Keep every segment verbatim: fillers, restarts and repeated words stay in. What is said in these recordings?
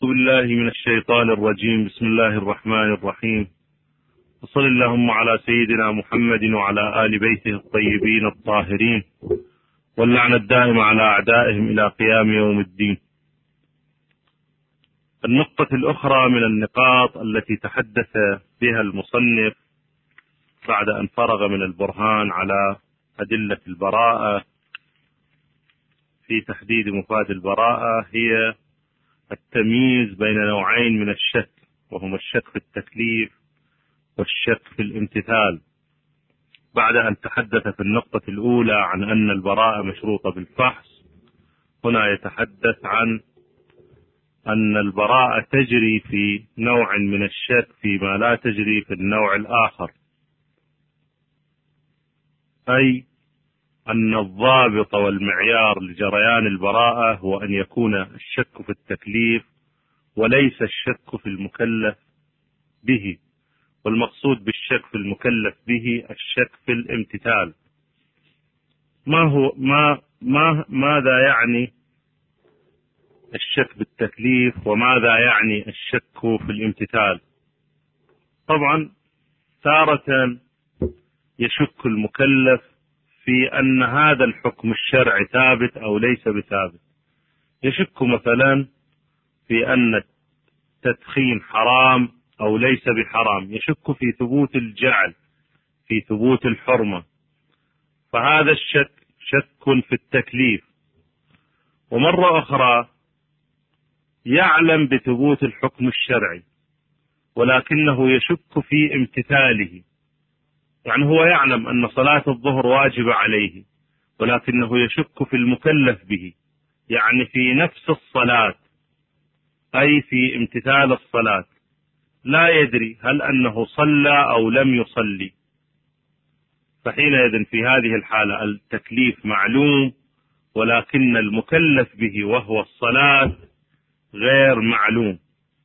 بالله من الشيطان الرجيم. بسم الله الرحمن الرحيم، وصل اللهم على سيدنا محمد وعلى آل بيته الطيبين الطاهرين، واللعنة الدائمة على أعدائهم إلى قيام يوم الدين. النقطة الأخرى من النقاط التي تحدث بها المصنف بعد أن فرغ من البرهان على أدلة البراءة في تحديد مفاد البراءة هي التمييز بين نوعين من الشك، وهما الشك في التكليف والشك في الامتثال. بعد أن تحدث في النقطة الأولى عن أن البراءة مشروطة بالفحص، هنا يتحدث عن أن البراءة تجري في نوع من الشك فيما لا تجري في النوع الآخر، أي أن الضابط والمعيار لجريان البراءة هو أن يكون الشك في التكليف وليس الشك في المكلف به، والمقصود بالشك في المكلف به الشك في الامتثال. ما هو ما ما ماذا يعني الشك بالتكليف وماذا يعني الشك في الامتثال؟ طبعا تارة يشك المكلف في أن هذا الحكم الشرعي ثابت أو ليس بثابت. يشك مثلا في أن التدخين حرام أو ليس بحرام، يشك في ثبوت الجعل، في ثبوت الحرمة، فهذا الشك شك في التكليف. ومرة أخرى يعلم بثبوت الحكم الشرعي ولكنه يشك في امتثاله، يعني هو يعلم أن صلاة الظهر واجبة عليه ولكنه يشك في المكلف به، يعني في نفس الصلاة، أي في امتثال الصلاة، لا يدري هل أنه صلى أو لم يصلي. فحينئذ في هذه الحالة التكليف معلوم ولكن المكلف به وهو الصلاة غير معلوم.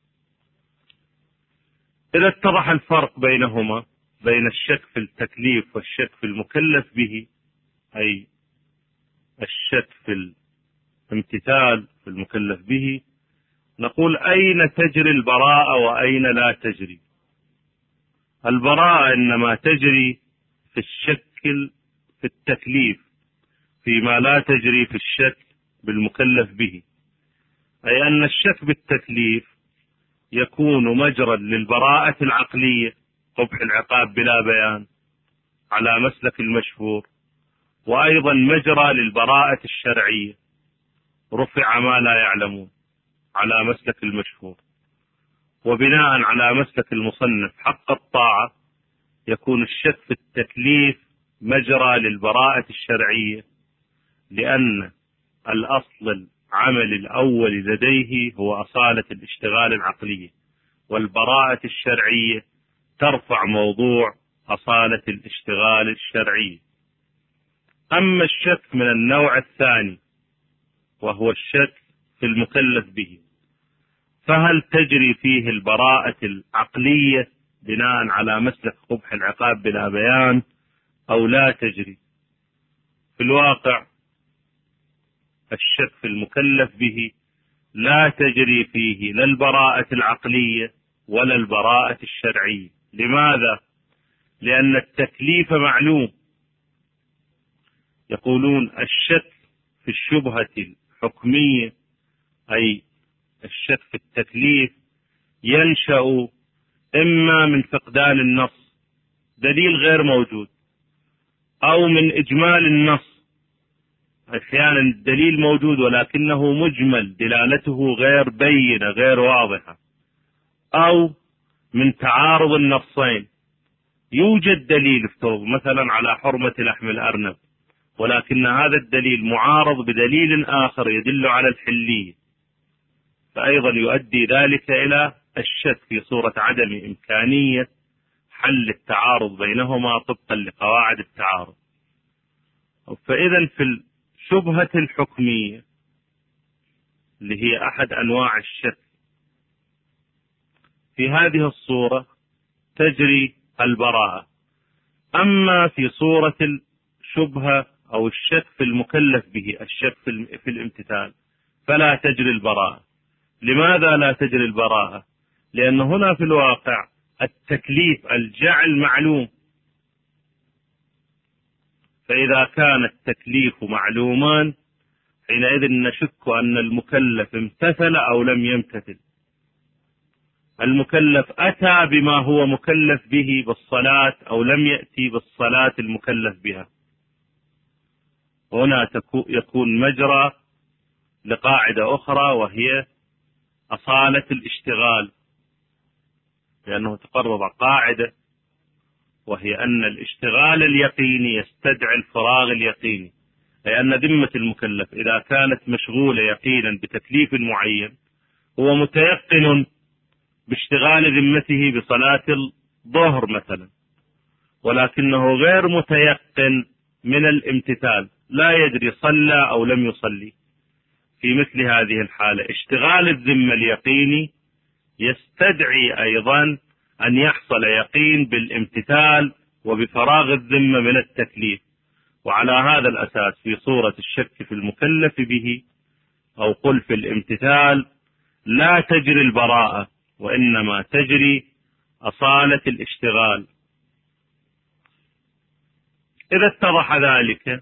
إذا اتضح الفرق بينهما، بين الشك في التكليف والشك في المكلف به، أي الشك في الامتثال في المكلف به، نقول أين تجري البراءة وأين لا تجري؟ البراءة إنما تجري في الشك في التكليف فيما لا تجري في الشك بالمكلف به، أي أن الشك بالتكليف يكون مجرى للبراءة العقلية، قبح العقاب بلا بيان على مسلك المشهور، وأيضا مجرى للبراءة الشرعية، رفع ما لا يعلمون على مسلك المشهور. وبناء على مسلك المصنف حق الطاعة يكون الشك في التكليف مجرى للبراءة الشرعية، لأن الأصل العمل الأول لديه هو أصالة الاشتغال العقلية، والبراءة الشرعية ترفع موضوع أصالة الاشتغال الشرعي. أما الشك من النوع الثاني وهو الشك في المكلف به، فهل تجري فيه البراءة العقلية بناء على مسلك قبح العقاب بلا بيان أو لا تجري؟ في الواقع الشك في المكلف به لا تجري فيه لا البراءة العقلية ولا البراءة الشرعية. لماذا؟ لأن التكليف معلوم. يقولون الشك في الشبهة الحكمية، أي الشك في التكليف، ينشأ إما من فقدان النص، دليل غير موجود، أو من إجمال النص، أحيانا الدليل موجود ولكنه مجمل، دلالته غير بينة غير واضحة، أو من تعارض النصين. يوجد دليل افترض مثلا على حرمة لحم الأرنب، ولكن هذا الدليل معارض بدليل آخر يدل على الحلية، فأيضا يؤدي ذلك إلى الشك في صورة عدم إمكانية حل التعارض بينهما طبقا لقواعد التعارض. فإذا في الشبهة الحكمية اللي هي أحد أنواع الشك، في هذه الصورة تجري البراءة. أما في صورة الشبهة أو الشك في المكلف به، الشك في الامتثال، فلا تجري البراءة، لماذا لا تجري البراءة؟ لأن هنا في الواقع التكليف الجعل معلوم، فإذا كان التكليف معلوما حينئذ نشك أن المكلف امتثل أو لم يمتثل. المكلف أتى بما هو مكلف به بالصلاة أو لم يأتي بالصلاة المكلف بها. هنا يكون مجرى لقاعدة أخرى وهي أصالة الاشتغال، لأنه تقرر قاعدة وهي أن الاشتغال اليقيني يستدعي الفراغ اليقيني، أي أن ذمة المكلف إذا كانت مشغولة يقينا بتكليف معين هو متيقن باشتغال ذمته بصلاة الظهر مثلا، ولكنه غير متيقن من الامتثال، لا يدري صلى أو لم يصلي. في مثل هذه الحالة اشتغال الذمة اليقيني يستدعي أيضا أن يحصل يقين بالامتثال وبفراغ الذمة من التكليف. وعلى هذا الأساس في صورة الشك في المكلف به أو قل في الامتثال لا تجري البراءة، وإنما تجري أصالة الاشتغال. إذا اتضح ذلك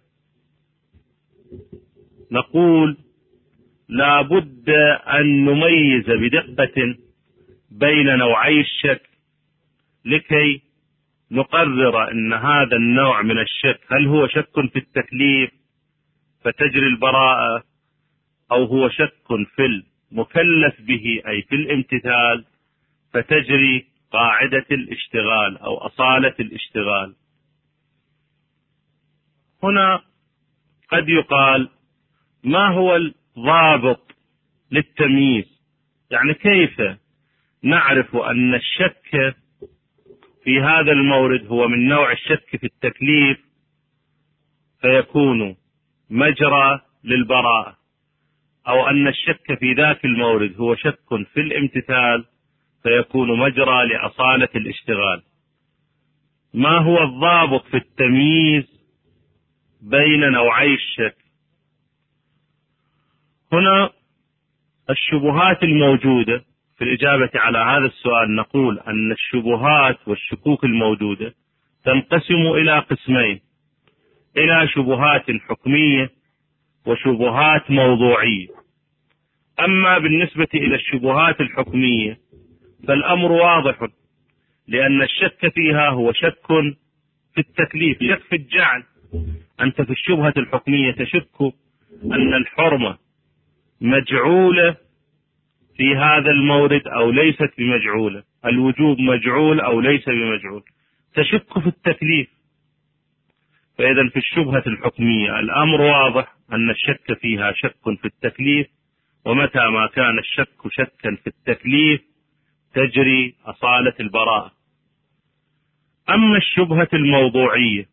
نقول لا بد أن نميز بدقة بين نوعي الشك لكي نقرر أن هذا النوع من الشك هل هو شك في التكليف فتجري البراءة، أو هو شك في المكلف به أي في الامتثال فتجري قاعدة الاشتغال أو أصالة الاشتغال. هنا قد يقال ما هو الضابط للتمييز؟ يعني كيف نعرف أن الشك في هذا المورد هو من نوع الشك في التكليف فيكون مجرى للبراءة، أو أن الشك في ذاك المورد هو شك في الامتثال فيكون مجرى لأصالة الاشتغال؟ ما هو الضابط في التمييز بين نوعي الشك؟ هنا الشبهات الموجودة في الإجابة على هذا السؤال نقول أن الشبهات والشكوك الموجودة تنقسم إلى قسمين، إلى شبهات حكمية وشبهات موضوعية. أما بالنسبة إلى الشبهات الحكمية فالأمر واضح، لأن الشك فيها هو شك في التكليف، شك في الجعل. أنت في الشبهة الحكمية تشك أن الحرمة مجعولة في هذا المورد أو ليست بمجعولة، الوجوب مجعول أو ليس بمجعول، تشك في التكليف. فإذا في الشبهة الحكمية الأمر واضح أن الشك فيها شك في التكليف، ومتى ما كان الشك شكا في التكليف تجري أصالة البراءة. أما الشبهة الموضوعية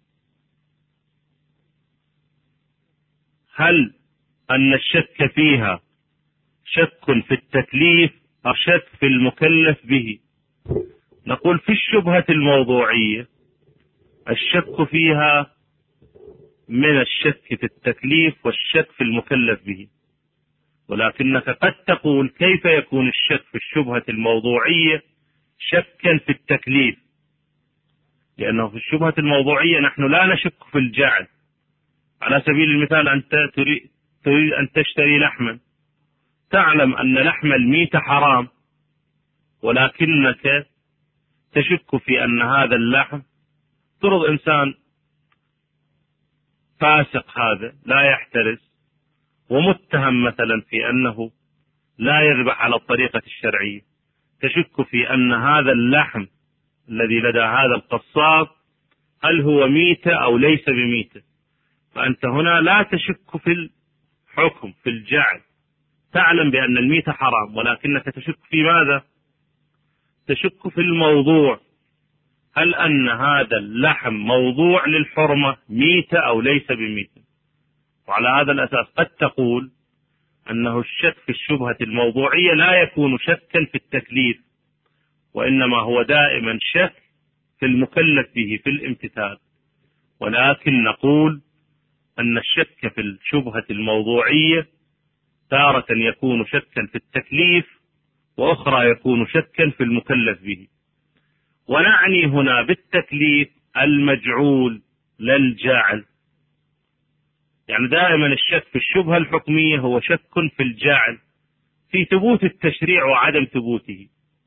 هل أن الشك فيها شك في التكليف أو شك في المكلف به؟ نقول في الشبهة الموضوعية الشك فيها من الشك في التكليف والشك في المكلف به، ولكنك قد تقول كيف يكون الشك في الشبهة الموضوعية شكا في التكليف؟ لأنه في الشبهة الموضوعية نحن لا نشك في الجعل. على سبيل المثال أنت تريد, تريد أن تشتري لحما، تعلم أن لحم الميت حرام، ولكنك تشك في أن هذا اللحم فرض إنسان فاسق هذا لا يحترس ومتهم مثلا في أنه لا يذبح على الطريقة الشرعية، تشك في أن هذا اللحم الذي لدى هذا القصاب هل هو ميتة أو ليس بميتة. فأنت هنا لا تشك في الحكم في الجعل، تعلم بأن الميتة حرام، ولكنك تشك في ماذا؟ تشك في الموضوع، هل أن هذا اللحم موضوع للحرمة ميتة أو ليس بميتة. وعلى هذا الأساس قد تقول أنه الشك في الشبهة الموضوعية لا يكون شكا في التكليف، وإنما هو دائما شك في المكلف به في الامتثال. ولكن نقول أن الشك في الشبهة الموضوعية تارة يكون شكا في التكليف، وأخرى يكون شكا في المكلف به. ونعني هنا بالتكليف المجعول لا الجاعل. يعني دائما الشك في الشبهة الحكمية هو شك في الجاعل، في ثبوت التشريع وعدم ثبوته،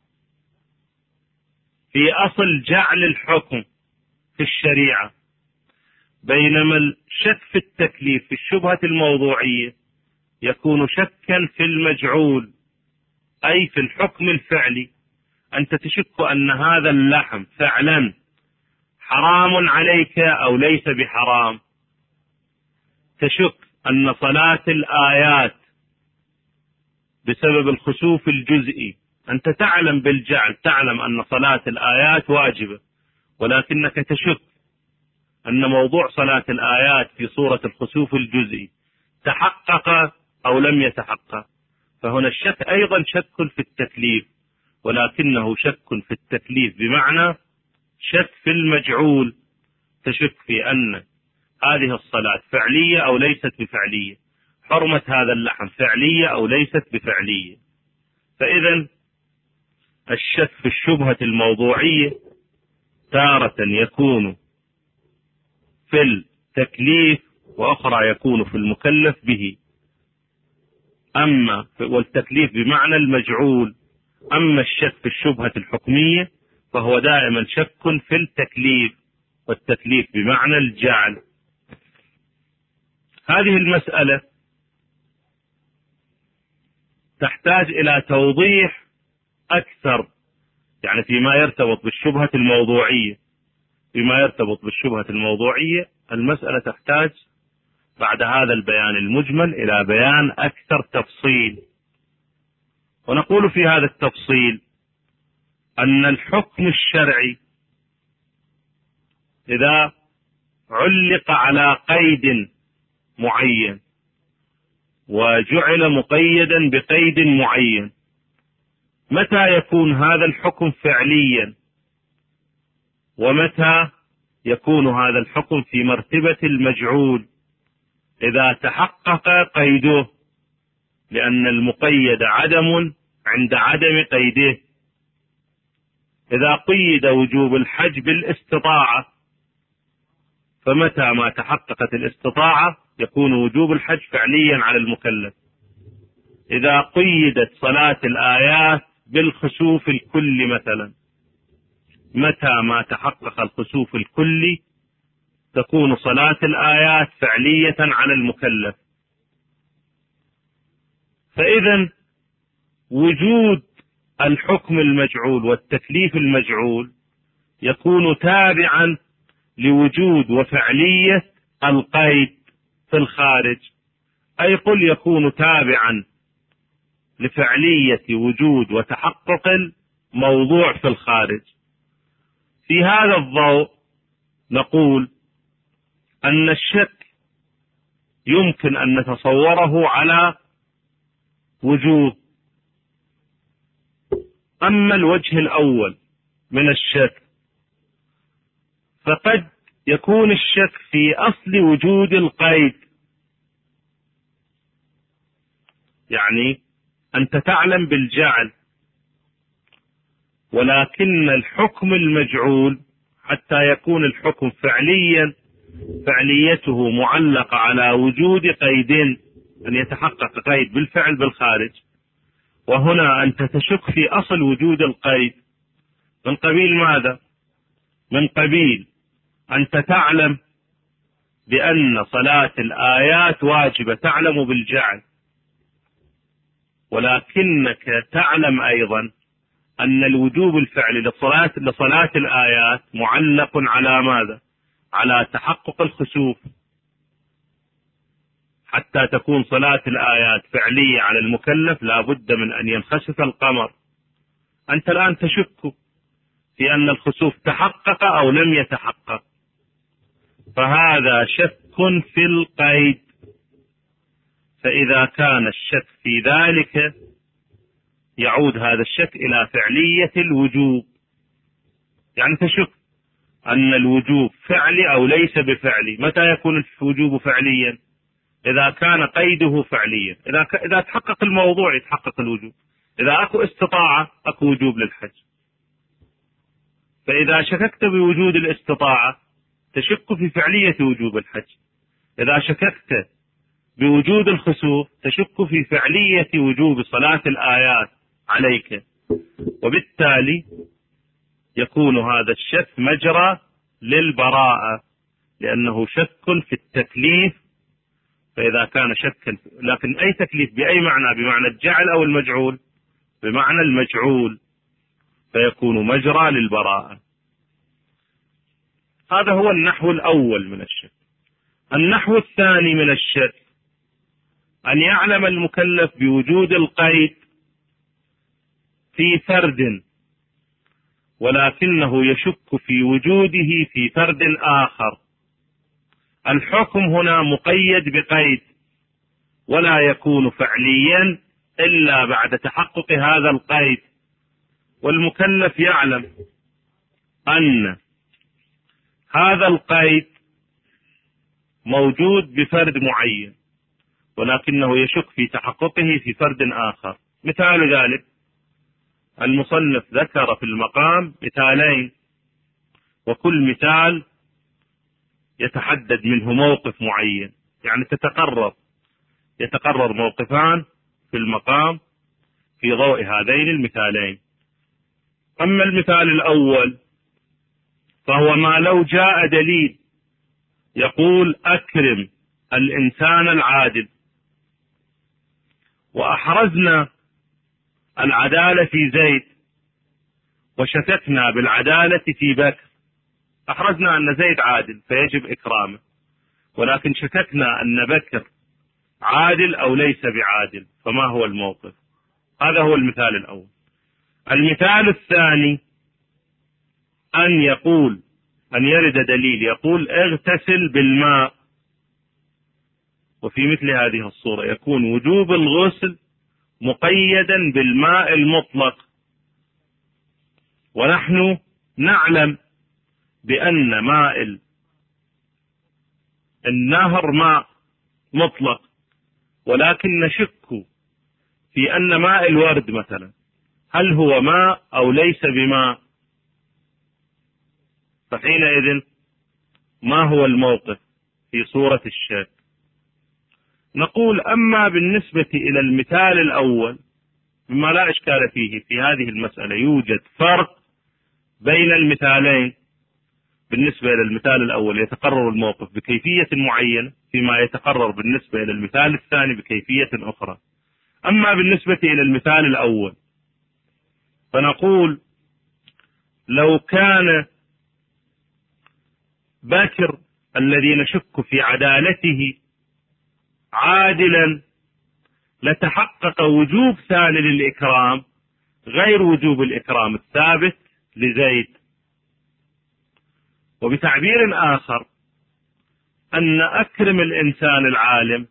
في أصل جعل الحكم في الشريعة. بينما الشك في التكليف في الشبهة الموضوعية يكون شكا في المجعول، أي في الحكم الفعلي. أنت تشك أن هذا اللحم فعلا حرام عليك أو ليس بحرام، تشك أن صلاة الآيات بسبب الخسوف الجزئي، أنت تعلم بالجعل، تعلم أن صلاة الآيات واجبة، ولكنك تشك أن موضوع صلاة الآيات في صورة الخسوف الجزئي تحقق أو لم يتحقق. فهنا الشك أيضا شك في التكليف، ولكنه شك في التكليف بمعنى شك في المجعول، تشك في أن هذه الصلاة فعلية أو ليست بفعلية، حرمة هذا اللحم فعلية أو ليست بفعلية. فإذا الشك في الشبهة الموضوعية تارة يكون في التكليف، وأخرى يكون في المكلف به. أما والتكليف بمعنى المجعول. أما الشك في الشبهة الحكمية فهو دائما شك في التكليف، والتكليف بمعنى الجعل. هذه المسألة تحتاج إلى توضيح أكثر، يعني فيما يرتبط بالشبهة الموضوعية. فيما يرتبط بالشبهة الموضوعية المسألة تحتاج بعد هذا البيان المجمل إلى بيان أكثر تفصيل. ونقول في هذا التفصيل أن الحكم الشرعي إذا علق على قيد معين وجعل مقيدا بقيد معين، متى يكون هذا الحكم فعليا، ومتى يكون هذا الحكم في مرتبة المجعول؟ إذا تحقق قيده، لأن المقيد عدم عند عدم قيده. إذا قيد وجوب الحج بالاستطاعة، فمتى ما تحققت الاستطاعة يكون وجوب الحج فعليا على المكلف. إذا قيدت صلاة الآيات بالخسوف الكلي مثلا، متى ما تحقق الخسوف الكلي تكون صلاة الآيات فعلية على المكلف. فإذا وجود الحكم المجعول والتكليف المجعول يكون تابعا لوجود وفعلية القيد في الخارج، أي قل يكون تابعا لفعلية وجود وتحقق الموضوع في الخارج. في هذا الضوء نقول أن الشك يمكن أن نتصوره على وجوه. أما الوجه الأول من الشك فقد يكون الشك في أصل وجود القيد، يعني أنت تعلم بالجعل، ولكن الحكم المجعول حتى يكون الحكم فعليا فعليته معلقة على وجود قيد، أن يتحقق قيد بالفعل بالخارج. وهنا أنت تشك في أصل وجود القيد من قبيل ماذا؟ من قبيل أنت تعلم بأن صلاة الآيات واجبة، تعلم بالجعل، ولكنك تعلم أيضا أن الوجوب الفعلي لصلاة, لصلاة الآيات معلق على ماذا؟ على تحقق الخسوف. حتى تكون صلاة الآيات فعلية على المكلف لا بد من أن ينخسف القمر. أنت الآن تشك في أن الخسوف تحقق أو لم يتحقق، فهذا شك في القيد. فإذا كان الشك في ذلك يعود هذا الشك إلى فعلية الوجوب، يعني تشك أن الوجوب فعلي أو ليس بفعلي. متى يكون الوجوب فعليا؟ إذا كان قيده فعليا. إذا ك... إذا تحقق الموضوع يتحقق الوجوب. إذا أكو استطاعة أكو وجوب للحج. فإذا شككت بوجود الاستطاعة تشك في فعلية وجوب الحج. إذا شككت بوجود الخسوف تشك في فعلية وجوب صلاة الآيات عليك، وبالتالي يكون هذا الشك مجرى للبراءة، لأنه شك في التكليف. فإذا كان شكا، لكن أي تكليف بأي معنى؟ بمعنى الجعل أو المجعول؟ بمعنى المجعول، فيكون مجرى للبراءة. هذا هو النحو الأول من الشك. النحو الثاني من الشك أن يعلم المكلف بوجود القيد في فرد، ولكنه يشك في وجوده في فرد آخر. الحكم هنا مقيد بقيد، ولا يكون فعليا إلا بعد تحقق هذا القيد. والمكلف يعلم أن هذا القيد موجود بفرد معين، ولكنه يشك في تحققه في فرد آخر. مثال ذلك المصنف ذكر في المقام مثالين، وكل مثال يتحدد منه موقف معين، يعني تتقرر يتقرر موقفان في المقام في ضوء هذين المثالين. أما المثال الأول فهو ما لو جاء دليل يقول أكرم الإنسان العادل، وأحرزنا العدالة في زيد وشككنا بالعدالة في بكر. أحرزنا أن زيد عادل فيجب إكرامه، ولكن شككنا أن بكر عادل أو ليس بعادل، فما هو الموقف؟ هذا هو المثال الأول. المثال الثاني أن يقول أن يرد دليل يقول اغتسل بالماء، وفي مثل هذه الصورة يكون وجوب الغسل مقيدا بالماء المطلق، ونحن نعلم بأن ماء النهر ماء مطلق، ولكن نشك في أن ماء الورد مثلا هل هو ماء أو ليس بماء. فحينئذ ما هو الموقف في صورة الشك؟ نقول أما بالنسبة إلى المثال الأول مما لا إشكال فيه، في هذه المسألة يوجد فرق بين المثالين. بالنسبة إلى المثال الأول يتقرر الموقف بكيفية معينة، فيما يتقرر بالنسبة إلى المثال الثاني بكيفية أخرى. أما بالنسبة إلى المثال الأول فنقول لو كان بكر الذي نشك في عدالته عادلا لتحقق وجوب ثاني للإكرام غير وجوب الإكرام الثابت لزيد. وبتعبير آخر أن أكرم الإنسان العالم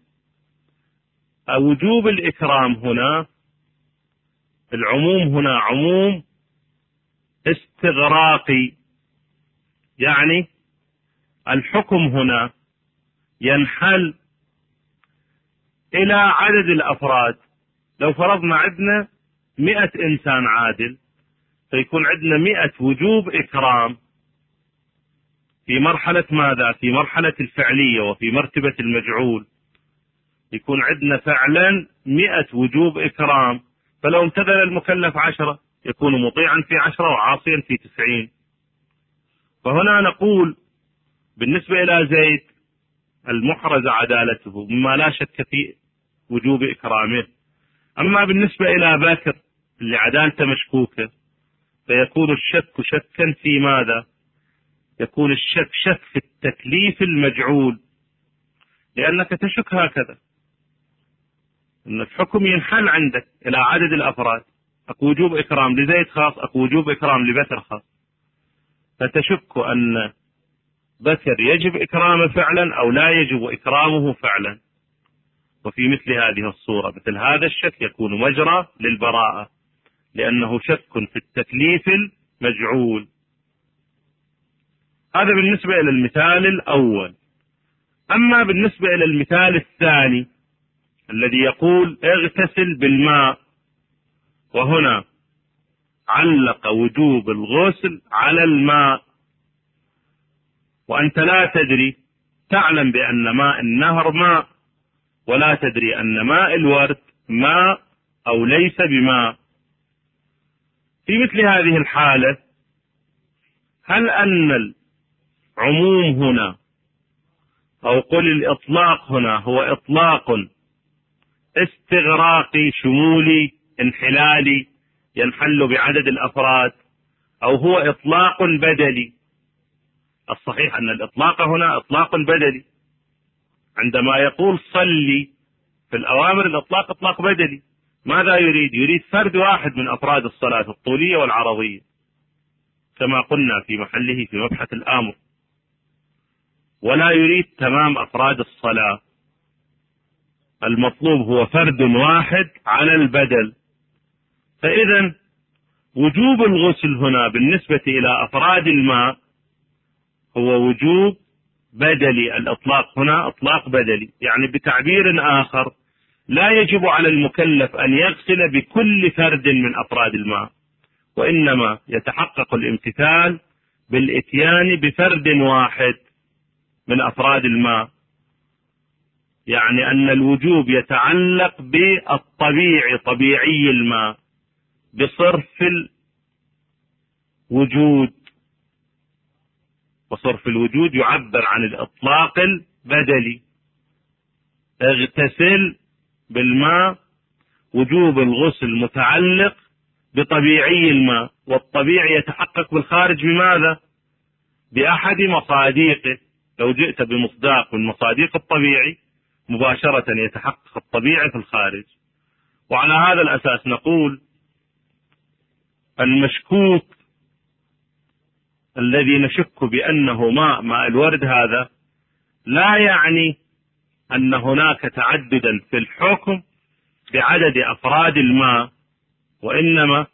وجوب الإكرام هنا العموم هنا عموم استغراقي، يعني الحكم هنا ينحل إلى عدد الأفراد. لو فرضنا عندنا مئة إنسان عادل فيكون عندنا مئة وجوب إكرام في مرحلة ماذا؟ في مرحلة الفعلية وفي مرتبة المجعول يكون عندنا فعلا مئة وجوب إكرام. فلو امتثل المكلف عشرة يكون مطيعا في عشرة وعاصيا في تسعين. فهنا نقول بالنسبة إلى زيد المحرز عدالته مما لا شك في وجوب إكرامه. أما بالنسبة إلى بكر اللي عدالته مشكوكة فيكون الشك شكا في ماذا؟ يكون الشك شك في التكليف المجعول، لأنك تشك هكذا أن الحكم ينحل عندك إلى عدد الأفراد، أكو وجوب إكرام لزيد خاص، أكو وجوب إكرام لبكر خاص، فتشك أن بكر يجب إكرامه فعلا أو لا يجب إكرامه فعلا. وفي مثل هذه الصورة مثل هذا الشك يكون مجرى للبراءة، لأنه شك في التكليف المجعول. هذا بالنسبة إلى المثال الأول. أما بالنسبة إلى المثال الثاني الذي يقول اغتسل بالماء، وهنا علق وجوب الغسل على الماء، وأنت لا تدري، تعلم بأن ماء النهر ماء، ولا تدري أن ماء الورد ماء أو ليس بماء. في مثل هذه الحالة هل أن العموم هنا أو قل الإطلاق هنا هو إطلاق استغراقي شمولي انحلالي ينحل بعدد الأفراد، أو هو إطلاق بدلي؟ الصحيح أن الإطلاق هنا إطلاق بدلي. عندما يقول صلي في الأوامر الإطلاق إطلاق بدلي. ماذا يريد؟ يريد فرد واحد من أفراد الصلاة الطولية والعرضية كما قلنا في محله في مبحث الآمر، ولا يريد تمام أفراد الصلاة. المطلوب هو فرد واحد على البدل. فإذا وجوب الغسل هنا بالنسبة إلى أفراد الماء هو وجوب بدلي. الإطلاق هنا إطلاق بدلي، يعني بتعبير آخر لا يجب على المكلف أن يغسل بكل فرد من أفراد الماء، وإنما يتحقق الامتثال بالإتيان بفرد واحد من أفراد الماء. يعني أن الوجوب يتعلق بالطبيعي، طبيعي الماء، بصرف الوجود، وصرف الوجود يعبر عن الإطلاق البدلي. اغتسل بالماء، وجوب الغسل متعلق بطبيعي الماء، والطبيعي يتحقق بالخارج بماذا؟ بأحد مصاديقه. لو جئت بمصداق من مصاديق الطبيعي مباشرة يتحقق الطبيعي في الخارج. وعلى هذا الأساس نقول المشكوك الذي نشك بأنه ماء ماء الورد هذا لا يعني أن هناك تعددا في الحكم بعدد أفراد الماء، وإنما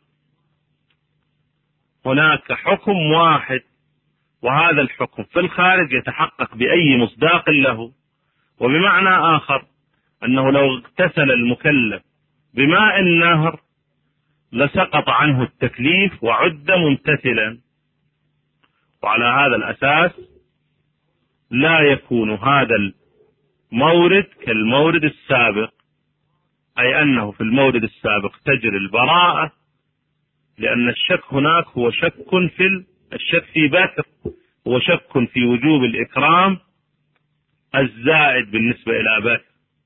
هناك حكم واحد، وهذا الحكم في الخارج يتحقق بأي مصداق له. وبمعنى آخر أنه لو اغتسل المكلف بماء النهر لسقط عنه التكليف وعد ممتثلا. وعلى هذا الأساس لا يكون هذا المورد كالمورد السابق، أي أنه في المورد السابق تجري البراءة، لأن الشك هناك هو شك في الشك في بكر، هو شك في وجوب الإكرام الزائد بالنسبة إلى بكر،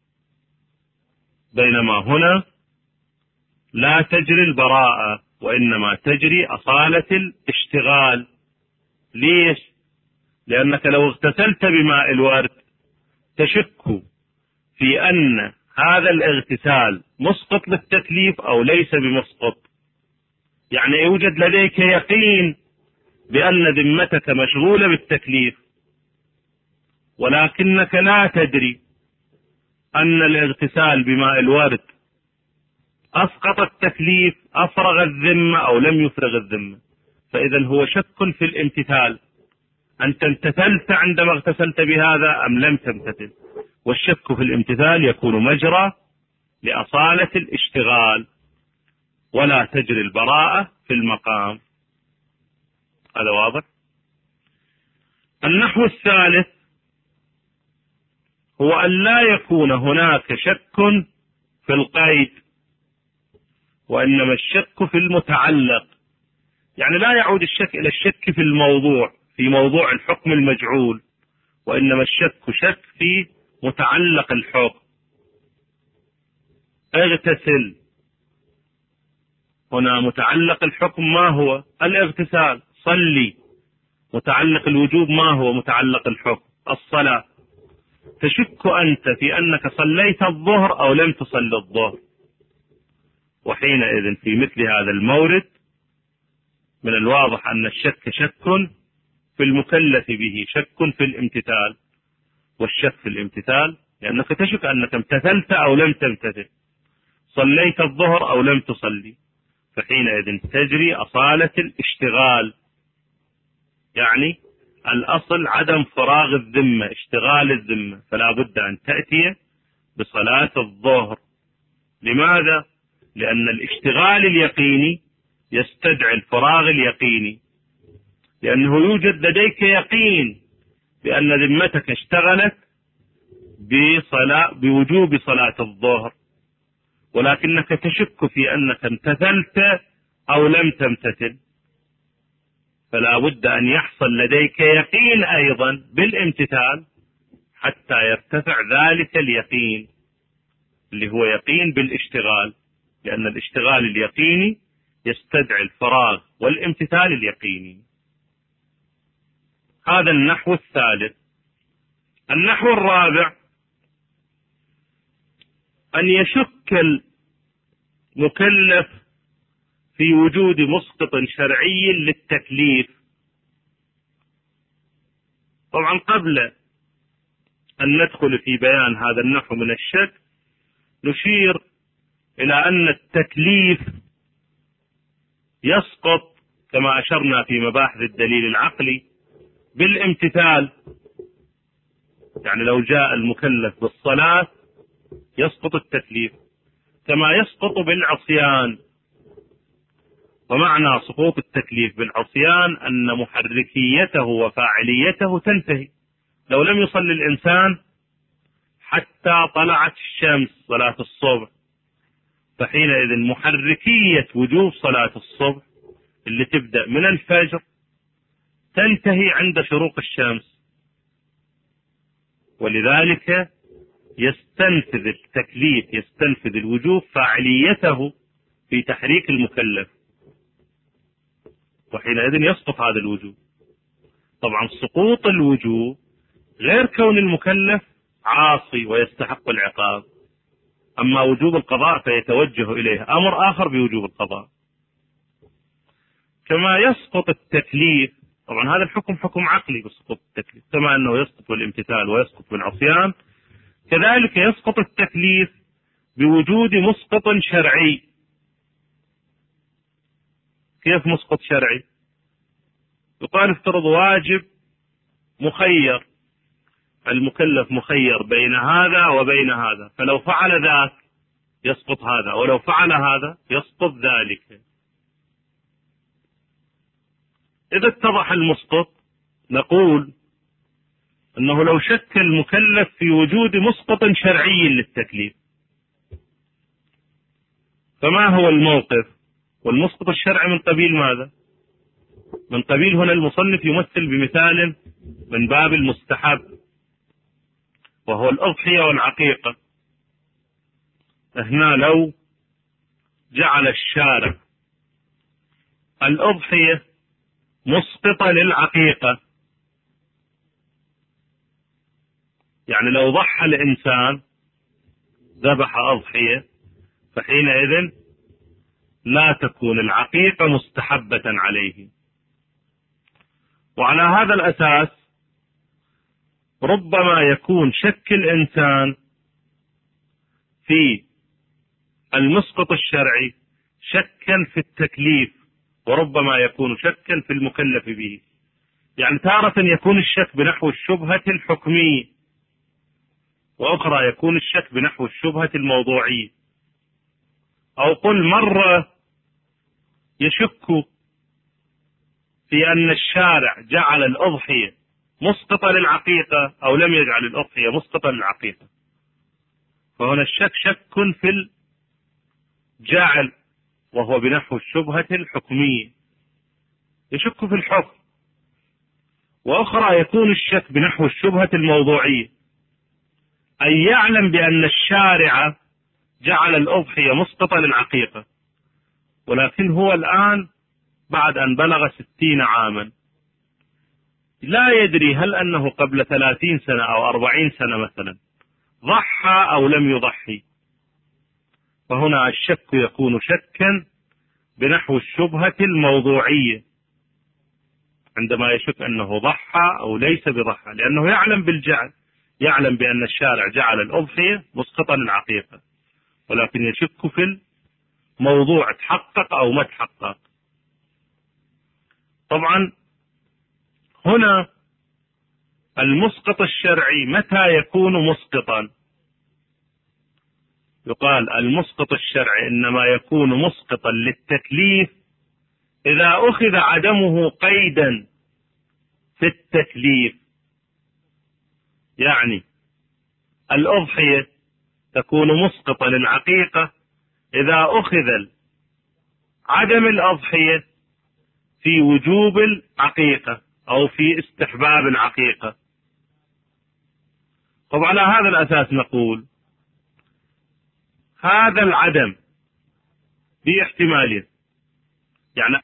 بينما هنا لا تجري البراءة وإنما تجري أصالة الاشتغال. ليش؟ لأنك لو اغتسلت بماء الورد تشك في أن هذا الاغتسال مسقط للتكليف أو ليس بمسقط، يعني يوجد لديك يقين بأن ذمتك مشغولة بالتكليف، ولكنك لا تدري أن الاغتسال بماء الورد أسقط التكليف، أفرغ الذمة أو لم يفرغ الذمة. فإذا هو شك في الامتثال، أنت امتثلت عندما اغتسلت بهذا أم لم تمتثل؟ والشك في الامتثال يكون مجرى لأصالة الاشتغال، ولا تجري البراءة في المقام. هذا واضح؟ النحو الثالث هو أن لا يكون هناك شك في القيد، وإنما الشك في المتعلق. يعني لا يعود الشك إلى الشك في الموضوع، في موضوع الحكم المجعول، وإنما الشك شك في متعلق الحكم. اغتسل، هنا متعلق الحكم ما هو؟ الاغتسال. صلي، متعلق الوجوب ما هو؟ متعلق الحكم الصلاة. تشك أنت في أنك صليت الظهر أو لم تصل الظهر، وحينئذ في مثل هذا المورد من الواضح أن الشك شك في المكلف به، شك في الامتثال. والشك في الامتثال لأنك تشك أنك امتثلت أو لم تمتثل، صليت الظهر أو لم تصلي، فحينئذ تجري أصالة الاشتغال، يعني الأصل عدم فراغ الذمة، اشتغال الذمة، فلا بد أن تأتي بصلاة الظهر. لماذا؟ لأن الاشتغال اليقيني يستدعي الفراغ اليقيني، لأنه يوجد لديك يقين بأن ذمتك اشتغلت بصلاة بوجوب صلاة الظهر، ولكنك تشك في أنك امتثلت أو لم تمتثل، فلا بد أن يحصل لديك يقين أيضا بالامتثال حتى يرتفع ذلك اليقين اللي هو يقين بالاشتغال، لأن الاشتغال اليقيني يستدعي الفراغ والامتثال اليقيني. هذا النحو الثالث. النحو الرابع: أن يشك المكلف في وجود مسقط شرعي للتكليف. طبعا قبل أن ندخل في بيان هذا النحو من الشك نشير إلى أن التكليف يسقط كما أشرنا في مباحث الدليل العقلي بالامتثال، يعني لو جاء المكلف بالصلاة يسقط التكليف، كما يسقط بالعصيان. ومعنى سقوط التكليف بالعصيان أن محركيته وفاعليته تنتهي. لو لم يصلي الإنسان حتى طلعت الشمس صلاة الصبح، فحينئذ محركية وجوب صلاة الصبح اللي تبدأ من الفجر تنتهي عند شروق الشمس، ولذلك يستنفذ التكليف يستنفذ الوجوب فاعليته في تحريك المكلف، وحينئذ يسقط هذا الوجوب. طبعا سقوط الوجوب غير كون المكلف عاصي ويستحق العقاب، أما وجوب القضاء فيتوجه إليه أمر آخر بوجوب القضاء. كما يسقط التكليف، طبعا هذا الحكم حكم عقلي بسقوط التكليف، كما أنه يسقط بالامتثال ويسقط بالعصيان، كذلك يسقط التكليف بوجود مسقط شرعي. كيف مسقط شرعي؟ يقال افترض واجب مخير، المكلف مخير بين هذا وبين هذا، فلو فعل ذاك يسقط هذا، ولو فعل هذا يسقط ذلك. إذا اتضح المسقط نقول أنه لو شك المكلف في وجود مسقط شرعي للتكليف، فما هو الموقف؟ والمسقط الشرعي من قبيل ماذا؟ من قبيل هنا المصنف يمثل بمثال من باب المستحب، وهو الأضحية والعقيقة. هنا لو جعل الشارع الأضحية مسقطة للعقيقة، يعني لو ضحى الإنسان ذبح أضحية فحينئذ لا تكون العقيقة مستحبة عليه. وعلى هذا الأساس ربما يكون شك الإنسان في المسقط الشرعي شكا في التكليف، وربما يكون شكا في المكلف به. يعني تارة يكون الشك بنحو الشبهة الحكمية، وأخرى يكون الشك بنحو الشبهة الموضوعية. أو قل مرة يشك في أن الشارع جعل الأضحية مسقطة للعقيقة أو لم يجعل الأضحية مسقطة للعقيقة، فهنا الشك شك في الجعل وهو بنحو الشبهة الحكمية، يشك في الحكم. وأخرى يكون الشك بنحو الشبهة الموضوعية، أي يعلم بأن الشارع جعل الأضحية مسقطة للعقيقة، ولكن هو الآن بعد أن بلغ ستين عاما لا يدري هل أنه قبل ثلاثين سنة أو أربعين سنة مثلا ضحى أو لم يضحي، فهنا الشك يكون شكا بنحو الشبهة الموضوعية عندما يشك أنه ضحى أو ليس بضحى، لأنه يعلم بالجعل، يعلم بأن الشارع جعل الأضحية مسقطة للعقيقة، ولكن يشك في الموضوع تحقق أو ما تحقق. طبعا هنا المسقط الشرعي متى يكون مسقطا؟ يقال المسقط الشرعي إنما يكون مسقطا للتكليف إذا أخذ عدمه قيدا في التكليف. يعني الأضحية تكون مسقطة للعقيقة إذا أخذ عدم الأضحية في وجوب العقيقة أو في استحباب العقيقة. طب على هذا الأساس نقول هذا العدم باحتمالين، يعني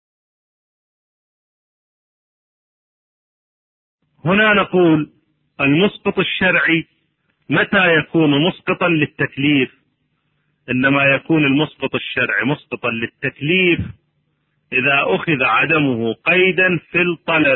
هنا نقول المسقط الشرعي متى يكون مسقطا للتكليف؟ إنما يكون المسقط الشرعي مسقطا للتكليف إذا أخذ عدمه قيدا في الطلب.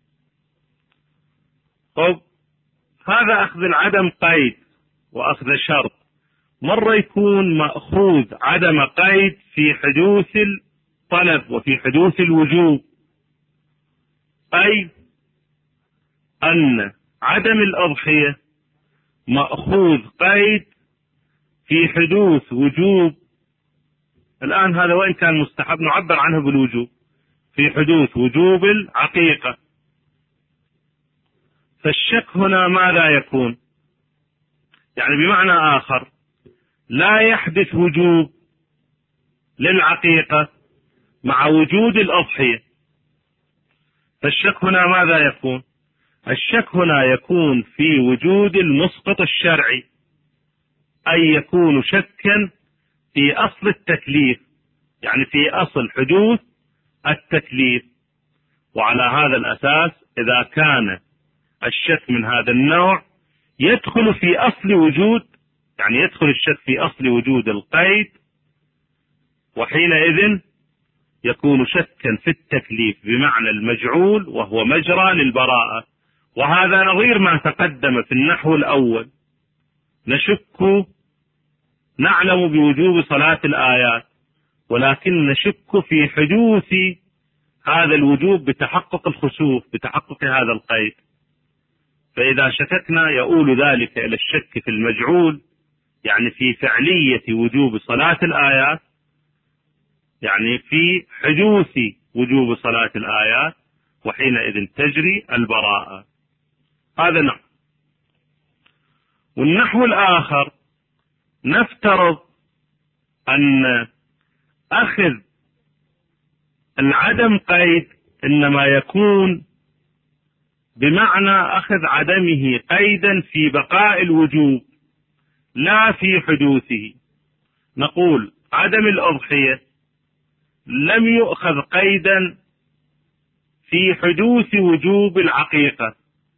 طب هذا أخذ العدم قيد وأخذ شرط، مرة يكون مأخوذ عدم قيد في حدوث الطلب وفي حدوث الوجوب، أي أن عدم الأضحية مأخوذ قيد في حدوث وجوب. الآن هذا وإن كان مستحب نعبر عنه بالوجوب، في حدوث وجوب العقيقة. فالشك هنا ماذا يكون؟ يعني بمعنى آخر لا يحدث وجوب للعقيقة مع وجود الأضحية. فالشك هنا ماذا يكون؟ الشك هنا يكون في وجود المسقط الشرعي، أي يكون شكا في أصل التكليف، يعني في أصل حدوث التكليف. وعلى هذا الأساس إذا كان الشك من هذا النوع يدخل في أصل وجود، يعني يدخل الشك في أصل وجود القيد، وحينئذ يكون شكا في التكليف بمعنى المجعول وهو مجرى للبراءة. وهذا نظير ما تقدم في النحو الأول، نشك نعلم بوجوب صلاة الآيات ولكن نشك في حدوث هذا الوجوب بتحقق الخسوف، بتحقق هذا القيد. فإذا شككنا يؤول ذلك إلى الشك في المجعول، يعني في فعلية وجوب صلاة الآيات، يعني في حدوث وجوب صلاة الآيات، وحينئذ تجري البراءة. هذا نحو. والنحو الآخر نفترض أن أخذ العدم قيد إنما يكون بمعنى أخذ عدمه قيدا في بقاء الوجوب لا في حدوثه. نقول عدم الأضحية لم يؤخذ قيدا في حدوث وجوب العقيقة،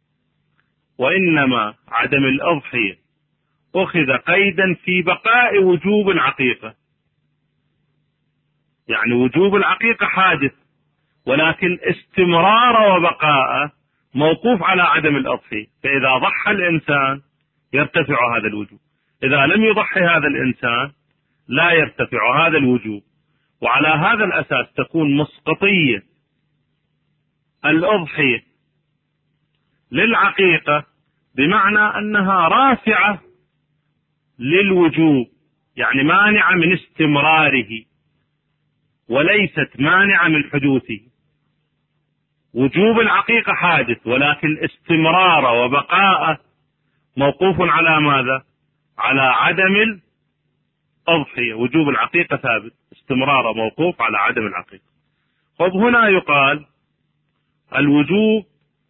وإنما عدم الأضحية أخذ قيدا في بقاء وجوب العقيقة. يعني وجوب العقيقة حادث، ولكن استمرار وبقاء موقوف على عدم الأضحية. فإذا ضحى الإنسان يرتفع هذا الوجوب، إذا لم يضحي هذا الإنسان لا يرتفع هذا الوجوب. وعلى هذا الأساس تكون مسقطية الأضحية للعقيقة بمعنى أنها رافعة للوجوب، يعني مانعة من استمراره وليست مانعة من حدوثه. وجوب العقيقة حادث، ولكن استمرار وبقاء موقوف على ماذا؟ على عدم الأضحية. وجوب العقيقة ثابت، استمرار موقوف على عدم العقيقة. طب هنا يقال الوجوب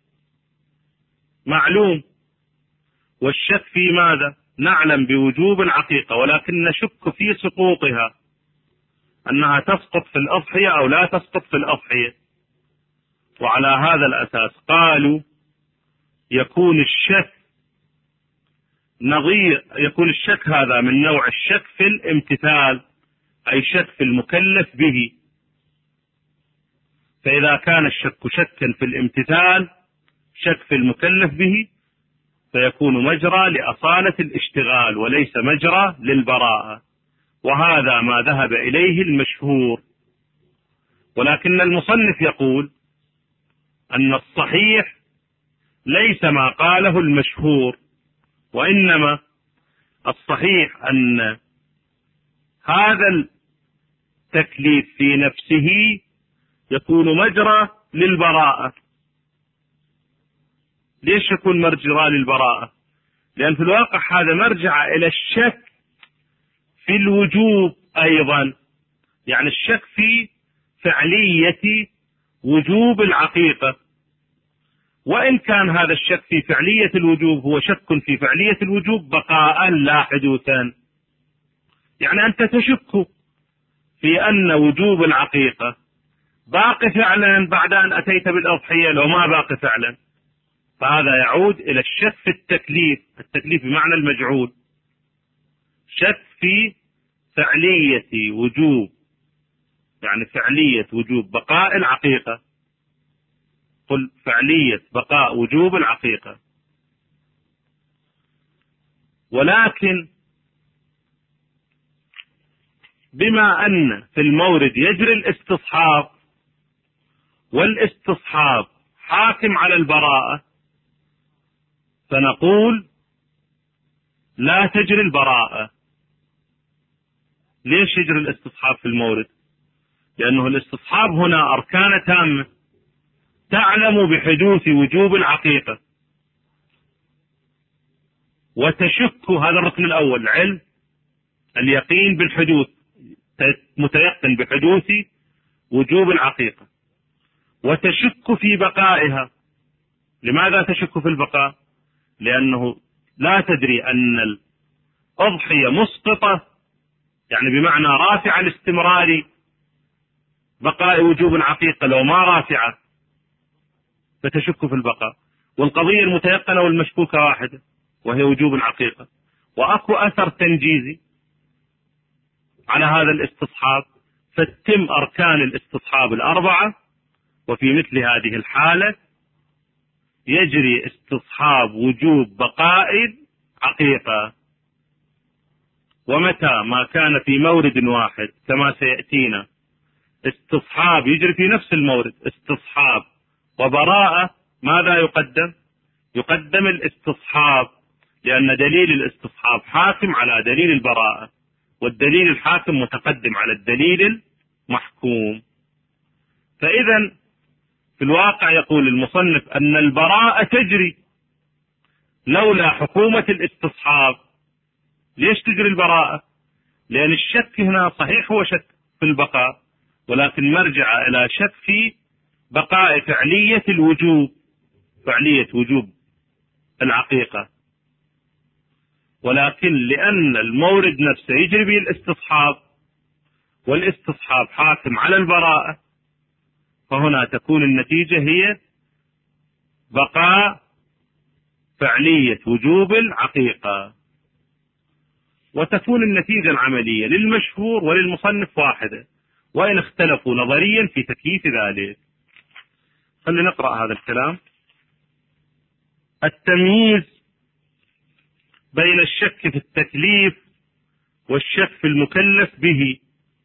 معلوم والشك في ماذا؟ نعلم بوجوب العقيقة ولكن نشك في سقوطها، أنها تسقط في الأضحية أو لا تسقط في الأضحية. وعلى هذا الأساس قالوا يكون الشك نظير، يكون الشك هذا من نوع الشك في الامتثال، أي شك في المكلف به. فإذا كان الشك شكا في الامتثال، شك في المكلف به، فيكون مجرى لأصالة الاشتغال وليس مجرى للبراءة. وهذا ما ذهب إليه المشهور. ولكن المصنف يقول أن الصحيح ليس ما قاله المشهور، وإنما الصحيح أن هذا التكليف في نفسه يكون مجرى للبراءة. ليش يكون مرجع للبراءة؟ لأن في الواقع هذا مرجع إلى الشك في الوجوب أيضا، يعني الشك في فعلية وجوب العقيقة. وإن كان هذا الشك في فعلية الوجوب هو شك في فعلية الوجوب بقاء لا حدوثا، يعني أنت تشك في أن وجوب العقيقة باقي فعلا بعد أن أتيت بالأضحية لو ما باقي فعلا، فهذا يعود إلى الشك في التكليف، التكليف بمعنى المجعول، شك في فعلية وجوب، يعني فعلية وجوب بقاء العقيقة، قل فعلية بقاء وجوب العقيقة. ولكن بما أن في المورد يجري الاستصحاب، والاستصحاب حاكم على البراءة، فنقول لا تجري البراءة. ليش يجري الاستصحاب في المورد؟ لأنه الاستصحاب هنا أركان تامة تعلم بحدوث وجوب العقيقة وتشك، هذا الركن الأول، علم اليقين بالحدوث، متيقن بحدوث وجوب العقيقة، وتشك في بقائها. لماذا تشك في البقاء؟ لأنه لا تدري أن الأضحية مسقطة، يعني بمعنى رافعة لاستمرار بقاء وجوب العقيقة لو ما رافعة، فتشك في البقاء. والقضية المتيقنة والمشكوكة واحدة وهي وجوب العقيقة، وأكو أثر تنجيزي على هذا الاستصحاب، فتتم أركان الاستصحاب الأربعة. وفي مثل هذه الحالة يجري استصحاب وجوب بقاء عقيقة. ومتى ما كان في مورد واحد كما سيأتينا استصحاب يجري في نفس المورد، استصحاب وبراءة، ماذا يقدم؟ يقدم الاستصحاب، لأن دليل الاستصحاب حاكم على دليل البراءة، والدليل الحاكم متقدم على الدليل المحكوم. فإذا في الواقع يقول المصنف أن البراءة تجري لولا حكومة الاستصحاب. ليش تجري البراءة؟ لأن الشك هنا صحيح هو شك في البقاء، ولكن مرجع إلى شك في بقاء فعلية الوجوب، فعلية وجوب العقيقة. ولكن لأن المورد نفسه يجري به الاستصحاب، والاستصحاب حاكم على البراءة، فهنا تكون النتيجة هي بقاء فعلية وجوب العقيقة. وتكون النتيجة العملية للمشهور وللمصنف واحدة، وإن اختلفوا نظريا في تكييف ذلك. خلينا نقرأ هذا الكلام. التمييز بين الشك في التكليف والشك في المكلف به.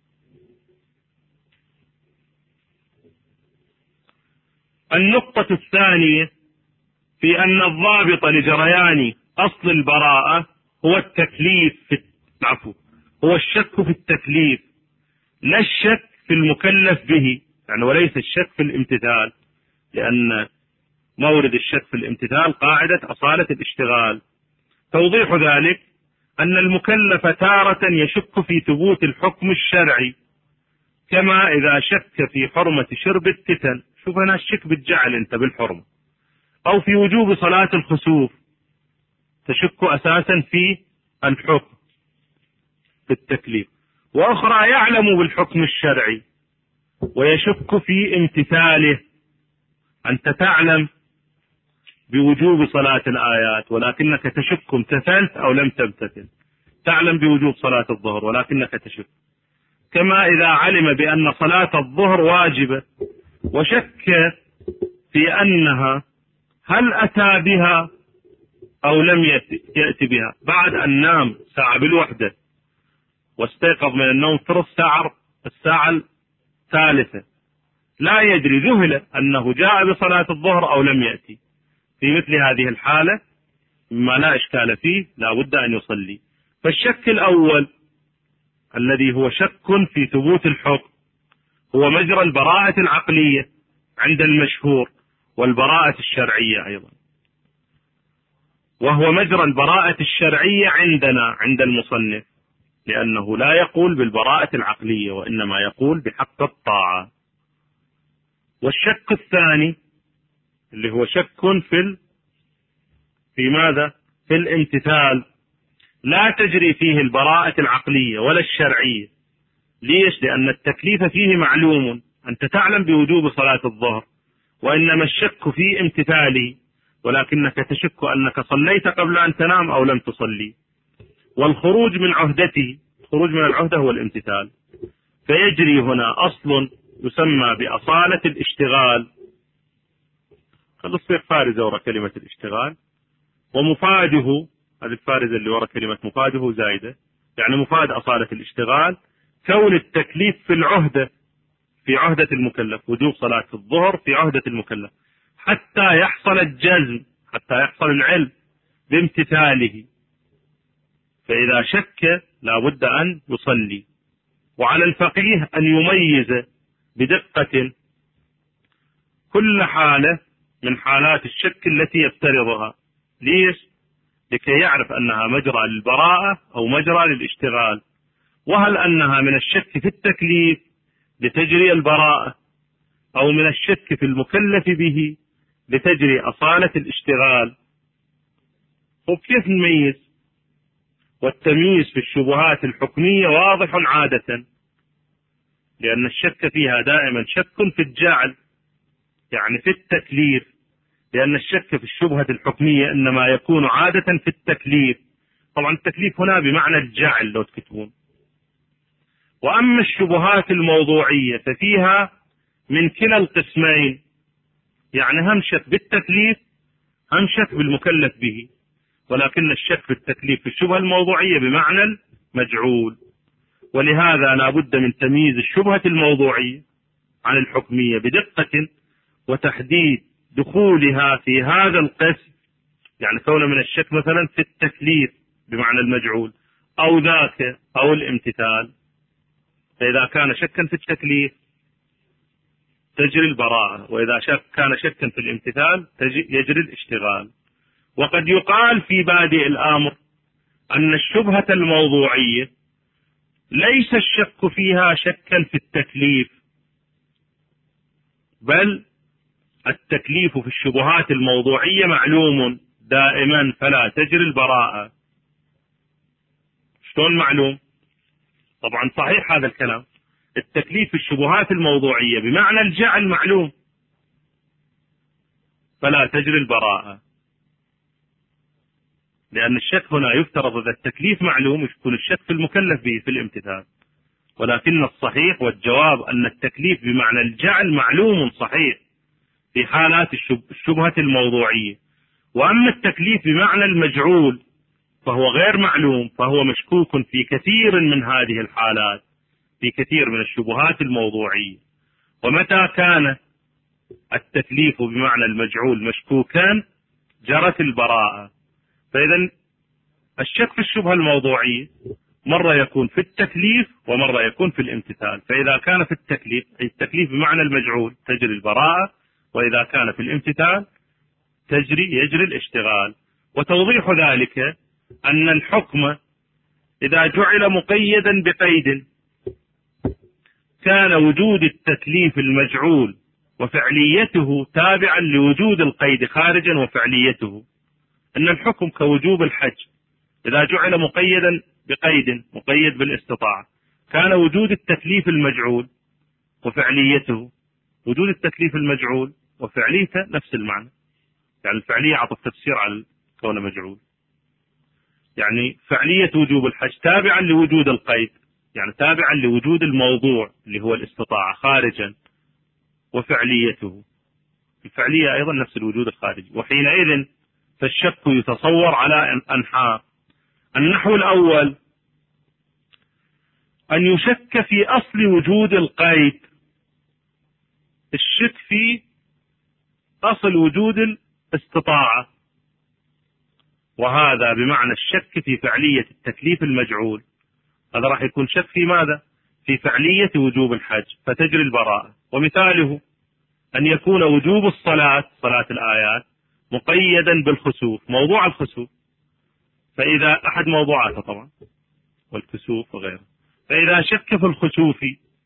النقطة الثانية في أن الضابط لجريان أصل البراءة هو التكليف في العفو هو الشك في التكليف، لا الشك في المكلف به، يعني وليس الشك في الامتثال، لأن مورد الشك في الامتثال قاعدة أصالة الاشتغال. توضيح ذلك أن المكلف تارة يشك في ثبوت الحكم الشرعي، كما إذا شك في حرمة شرب التتن، شوف هنا الشك بالجعل أنت بالحرمة، أو في وجوب صلاة الخسوف، تشك أساسا في الحكم في التكليف. وأخرى يعلم بالحكم الشرعي ويشك في امتثاله، أنت تعلم بوجوب صلاة الآيات ولكنك تشك امتثلت أو لم تمتثل، تعلم بوجوب صلاة الظهر ولكنك تشك. كما إذا علم بأن صلاة الظهر واجبة وشك في أنها هل أتى بها أو لم يأتي بها، بعد أن نام ساعة بالوحدة واستيقظ من النوم ثلث ساعة الساعة الثالثة، لا يدري، ذهل أنه جاء بصلاة الظهر أو لم يأتي، في مثل هذه الحالة مما لا إشكال فيه لا بد أن يصلي. فالشك الأول الذي هو شك في ثبوت الحكم هو مجرى البراءة العقلية عند المشهور والبراءة الشرعية أيضا، وهو مجرى البراءة الشرعية عندنا عند المصنف، لأنه لا يقول بالبراءة العقلية وإنما يقول بحق الطاعة. والشك الثاني اللي هو شك في ال... في ماذا؟ في الامتثال، لا تجري فيه البراءة العقلية ولا الشرعية. ليش؟ لأن التكليف فيه معلوم، أنت تعلم بوجوب صلاة الظهر، وإنما الشك في امتثاله، ولكنك تشك أنك صليت قبل أن تنام أو لم تصلي. والخروج من عهدته، الخروج من العهدة هو الامتثال. فيجري هنا أصل يسمى بأصالة الاشتغال، خلص تصير فارزة وراء كلمة الاشتغال، ومفاده، هذه الفارزة اللي وراء كلمة مفاده زايدة، يعني مفاد أصالة الاشتغال كون التكليف في العهدة، في عهدة المكلف، وجوب صلاة الظهر في عهدة المكلف، حتى يحصل الجزم، حتى يحصل العلم بامتثاله. فإذا شك لا بد أن يصلي. وعلى الفقيه أن يميز بدقة كل حالة من حالات الشك التي يفترضها. ليش؟ لكي يعرف أنها مجرى للبراءة أو مجرى للاشتغال، وهل أنها من الشك في التكليف لتجري البراءة، أو من الشك في المكلف به لتجري أصالة الاشتغال. وكيف نميز؟ والتمييز في الشبهات الحكمية واضح عادة، لأن الشك فيها دائما شك في الجعل، يعني في التكليف، لأن الشك في الشبهة الحكمية إنما يكون عادة في التكليف. طبعا التكليف هنا بمعنى الجعل لو تكتبون. وأما الشبهات الموضوعية ففيها من كلا القسمين، يعني هم شك بالتكليف هم شك بالمكلف به، ولكن الشك في التكليف في الشبهة الموضوعية بمعنى المجعول. ولهذا لا بد من تمييز الشبهة الموضوعية عن الحكمية بدقة، وتحديد دخولها في هذا القسم، يعني كون من الشك مثلا في التكليف بمعنى المجعول أو ذاك أو الامتثال. فإذا كان شكا في التكليف تجري البراءة، وإذا شك كان شكا في الامتثال يجري الاشتغال. وقد يقال في بادئ الأمر أن الشبهة الموضوعية ليس الشك فيها شكا في التكليف، بل التكليف في الشبهات الموضوعية معلوم دائما فلا تجري البراءة. شلون معلوم؟ طبعا صحيح هذا الكلام، التكليف في الشبهات الموضوعية بمعنى الجعل معلوم فلا تجري البراءة، لأن الشك هنا يفترض إذا التكليف معلوم يكون الشك في المكلف به في الامتثال، ولكن الصحيح والجواب أن التكليف بمعنى الجعل معلوم صحيح في حالات الشبهة الموضوعية. وأما التكليف بمعنى المجعول فهو غير معلوم، فهو مشكوك في كثير من هذه الحالات، في كثير من الشبهات الموضوعية. ومتى كان التكليف بمعنى المجعول مشكوكا جرت البراءة. فإذا الشك في الشبهة الموضوعية مرة يكون في التكليف ومرة يكون في الامتثال. فإذا كان في التكليف أي التكليف بمعنى المجعول تجري البراءة، وإذا كان في الامتثال تجري يجري الاشتغال. وتوضيح ذلك أن الحكم إذا جعل مقيدا بقيد كان وجود التكليف المجعول وفعليته تابعا لوجود القيد خارجا وفعليته. أن الحكم كوجوب الحج إذا جعل مقيدا بقيد مقيد بالاستطاعة كان وجود التكليف المجعول وفعليته، وجود التكليف المجعول وفعليته نفس المعنى، يعني الفعلية عطف تفسير على كونه مجعول، يعني فعلية وجوب الحج تابعا لوجود القيد، يعني تابعا لوجود الموضوع اللي هو الاستطاعة خارجا، وفعليته الفعلية أيضا نفس الوجود الخارجي. وحينئذ فالشك يتصور على أنحاء. النحو الأول أن يشك في أصل وجود القيد، الشك في أصل وجود استطاعة، وهذا بمعنى الشك في فعلية التكليف المجعول. هذا راح يكون شك في ماذا؟ في فعلية وجوب الحج فتجري البراءة. ومثاله أن يكون وجوب الصلاة، صلاة الآيات، مقيدا بالخسوف، موضوع الخسوف، فإذا أحد موضوعاته طبعا والكسوف وغيره، فإذا شك في الخسوف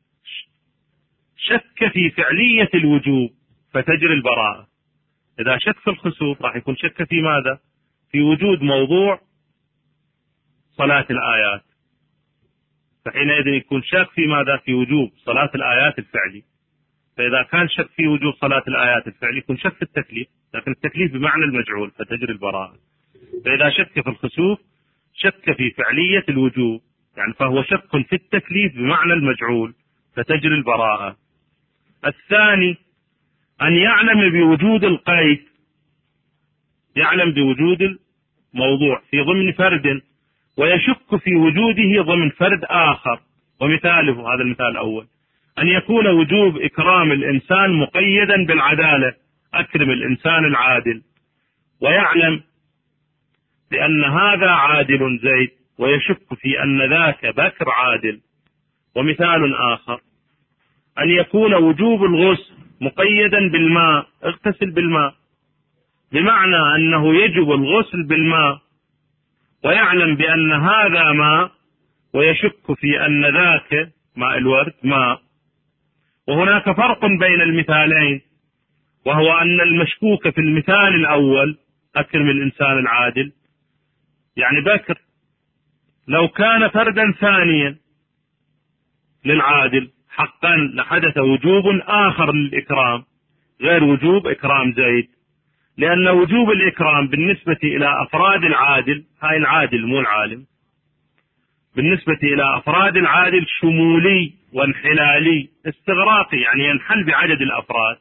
شك في فعلية الوجوب فتجري البراءة. إذا شك في الخسوف راح يكون شك في ماذا؟ في وجود موضوع صلاة الآيات، فحينئذ يكون شك في ماذا؟ في وجوب صلاة الآيات الفعلي. فإذا كان شك في وجوب صلاة الآيات الفعلي يكون شك في التكليف، لكن التكليف بمعنى المجعول فتجري البراءة. فإذا شك في الخسوف شك في فعلية الوجوب، يعني فهو شك في التكليف بمعنى المجعول فتجري البراءة. الثاني أن يعلم بوجود القيد، يعلم بوجود الموضوع في ضمن فرد ويشك في وجوده ضمن فرد آخر. ومثاله، هذا المثال الأول، أن يكون وجوب إكرام الإنسان مقيدا بالعدالة، أكرم الإنسان العادل، ويعلم بأن هذا عادل زيد ويشك في أن ذاك بكر عادل. ومثال آخر أن يكون وجوب الغسل مقيدا بالماء، اغتسل بالماء، بمعنى أنه يجب الغسل بالماء ويعلم بأن هذا ماء ويشك في أن ذاك ماء الورد ماء. وهناك فرق بين المثالين، وهو أن المشكوك في المثال الأول أكرم الإنسان العادل يعني بكر، لو كان فردا ثانيا للعادل حقا لحدث وجوب آخر للإكرام غير وجوب إكرام زيد، لأن وجوب الإكرام بالنسبة إلى أفراد العادل، هاي العادل مو العالم، بالنسبة إلى أفراد العادل شمولي وانحلالي استغراقي، يعني ينحل بعدد الأفراد،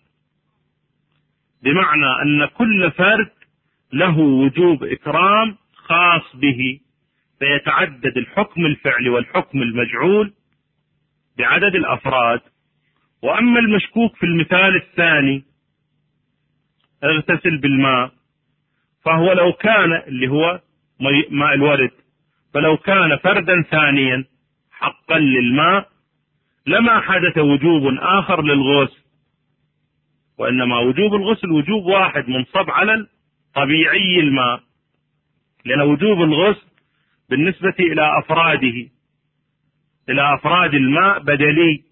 بمعنى أن كل فرد له وجوب إكرام خاص به، فيتعدد الحكم الفعلي والحكم المجعول بعدد الأفراد. وأما المشكوك في المثال الثاني اغتسل بالماء، فهو لو كان اللي هو ماء الورد، فلو كان فردا ثانيا حقا للماء لما حدث وجوب آخر للغسل، وإنما وجوب الغسل وجوب واحد منصب على طبيعي الماء، لأن وجوب الغسل بالنسبة إلى أفراده إلى أفراد الماء بدلي،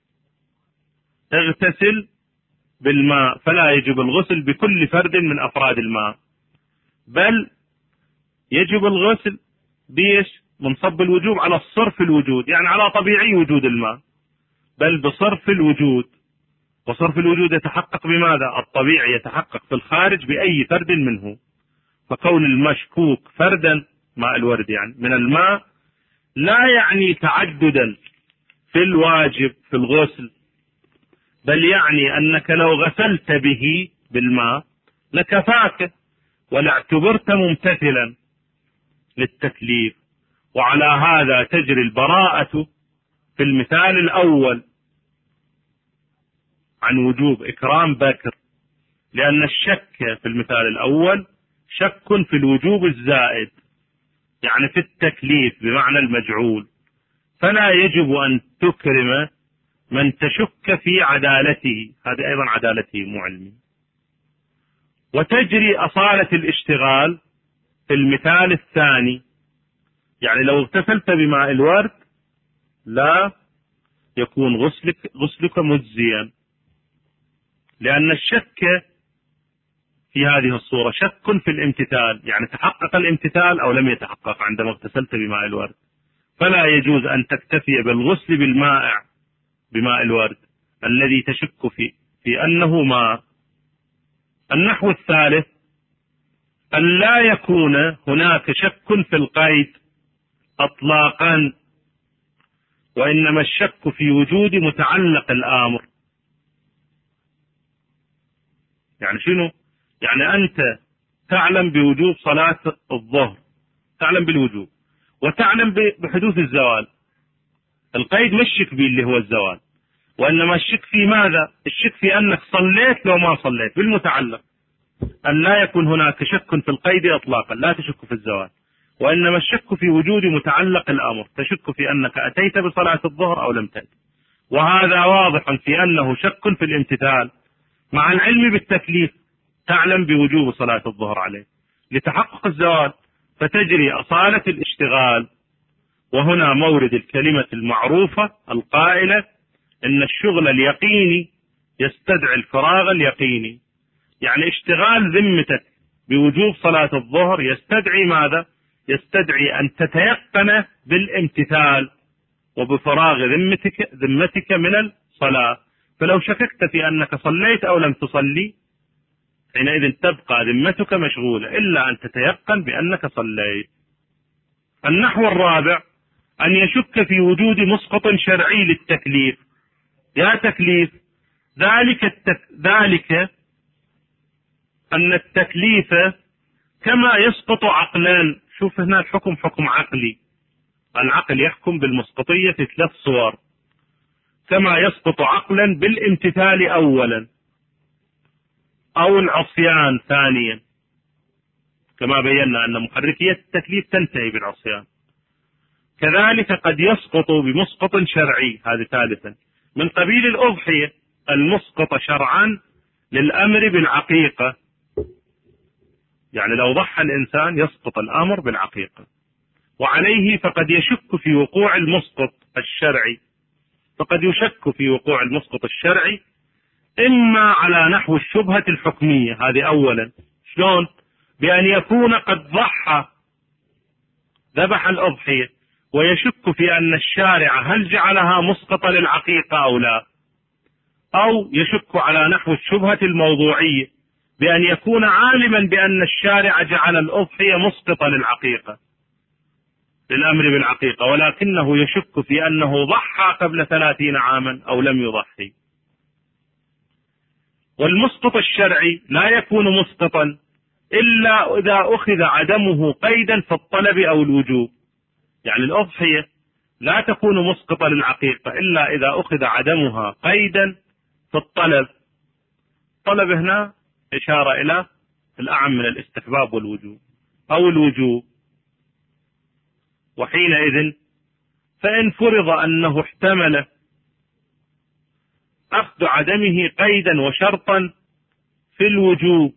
اغتسل بالماء، فلا يجب الغسل بكل فرد من أفراد الماء، بل يجب الغسل بيش منصب الوجوب على الصرف الوجود، يعني على طبيعي وجود الماء، بل بصرف الوجود. وصرف الوجود يتحقق بماذا؟ الطبيعي يتحقق في الخارج بأي فرد منه. فكون المشكوك فردا ماء الورد يعني من الماء لا يعني تعددا في الواجب في الغسل، بل يعني أنك لو غسلت به بالماء لكفاك ولا اعتبرت ممتثلا للتكليف. وعلى هذا تجري البراءة في المثال الأول عن وجوب إكرام بكر، لأن الشك في المثال الأول شك في الوجوب الزائد، يعني في التكليف بمعنى المجعول، فلا يجب أن تكرم من تشك في عدالته، هذه أيضا عدالته مو علمي. وتجري أصالة الاشتغال في المثال الثاني، يعني لو اغتسلت بماء الورد لا يكون غسلك, غسلك مجزيا، لأن الشك في هذه الصورة شك في الامتثال، يعني تحقق الامتثال أو لم يتحقق عندما اغتسلت بماء الورد، فلا يجوز أن تكتفي بالغسل بالمائع بماء الورد الذي تشك فيه في أنه ماء. النحو الثالث أن لا يكون هناك شك في القيد أطلاقا، وإنما الشك في وجود متعلق الآمر. يعني شنو؟ يعني أنت تعلم بوجوب صلاة الظهر، تعلم بالوجوب وتعلم بحدوث الزوال، القيد مش شك به اللي هو الزوال، وإنما الشك في ماذا؟ الشك في أنك صليت لو ما صليت بالمتعلق، أن لا يكون هناك شك في القيد إطلاقا، لا تشك في الزوال، وإنما الشك في وجود متعلق الأمر، تشك في أنك أتيت بصلاة الظهر أو لم تأتي، وهذا واضح في أنه شك في الامتثال مع العلم بالتكليف، تعلم بوجوب صلاة الظهر عليه لتحقق الزوال، فتجري أصالة الاشتغال. وهنا مورد الكلمة المعروفة القائلة إن الشغل اليقيني يستدعي الفراغ اليقيني، يعني اشتغال ذمتك بوجوب صلاة الظهر يستدعي ماذا؟ يستدعي أن تتيقن بالامتثال وبفراغ ذمتك ذمتك من الصلاة. فلو شككت في أنك صليت أو لم تصلي حينئذ تبقى ذمتك مشغولة إلا أن تتيقن بأنك صليت. النحو الرابع أن يشك في وجود مسقط شرعي للتكليف. يا تكليف ذلك التك... ذلك أن التكليف كما يسقط عقلا. شوف هنا الحكم حكم عقلي، العقل يحكم بالمسقطية في ثلاث صور: كما يسقط عقلا بالامتثال أولا، أو العصيان ثانيا، كما بينا أن محركية التكليف تنتهي بالعصيان. كذلك قد يسقط بمسقط شرعي، هذا ثالثا، من قبيل الأضحية المسقط شرعا للأمر بالعقيقة، يعني لو ضحى الإنسان يسقط الأمر بالعقيقة. وعليه فقد يشك في وقوع المسقط الشرعي، فقد يشك في وقوع المسقط الشرعي إما على نحو الشبهة الحكمية، هذه أولا، شلون؟ بأن يكون قد ضحى ذبح الأضحية ويشك في أن الشارع هل جعلها مسقطة للعقيقة أو لا، أو يشك على نحو الشبهة الموضوعية بأن يكون عالما بأن الشارع جعل الأضحية مسقطة للعقيقة للأمر بالعقيقة، ولكنه يشك في أنه ضحى قبل ثلاثين عاما أو لم يضحي. والمسقط الشرعي لا يكون مسقطا إلا إذا أخذ عدمه قيدا في الطلب أو الوجوب، يعني الأضحية لا تكون مسقطة للعقيقة إلا إذا أخذ عدمها قيدا في الطلب. طلب هنا إشارة إلى الأعم من الاستحباب والوجوب أو الوجوب. وحينئذ فإن فرض أنه احتمل أخذ عدمه قيدا وشرطا في الوجوب،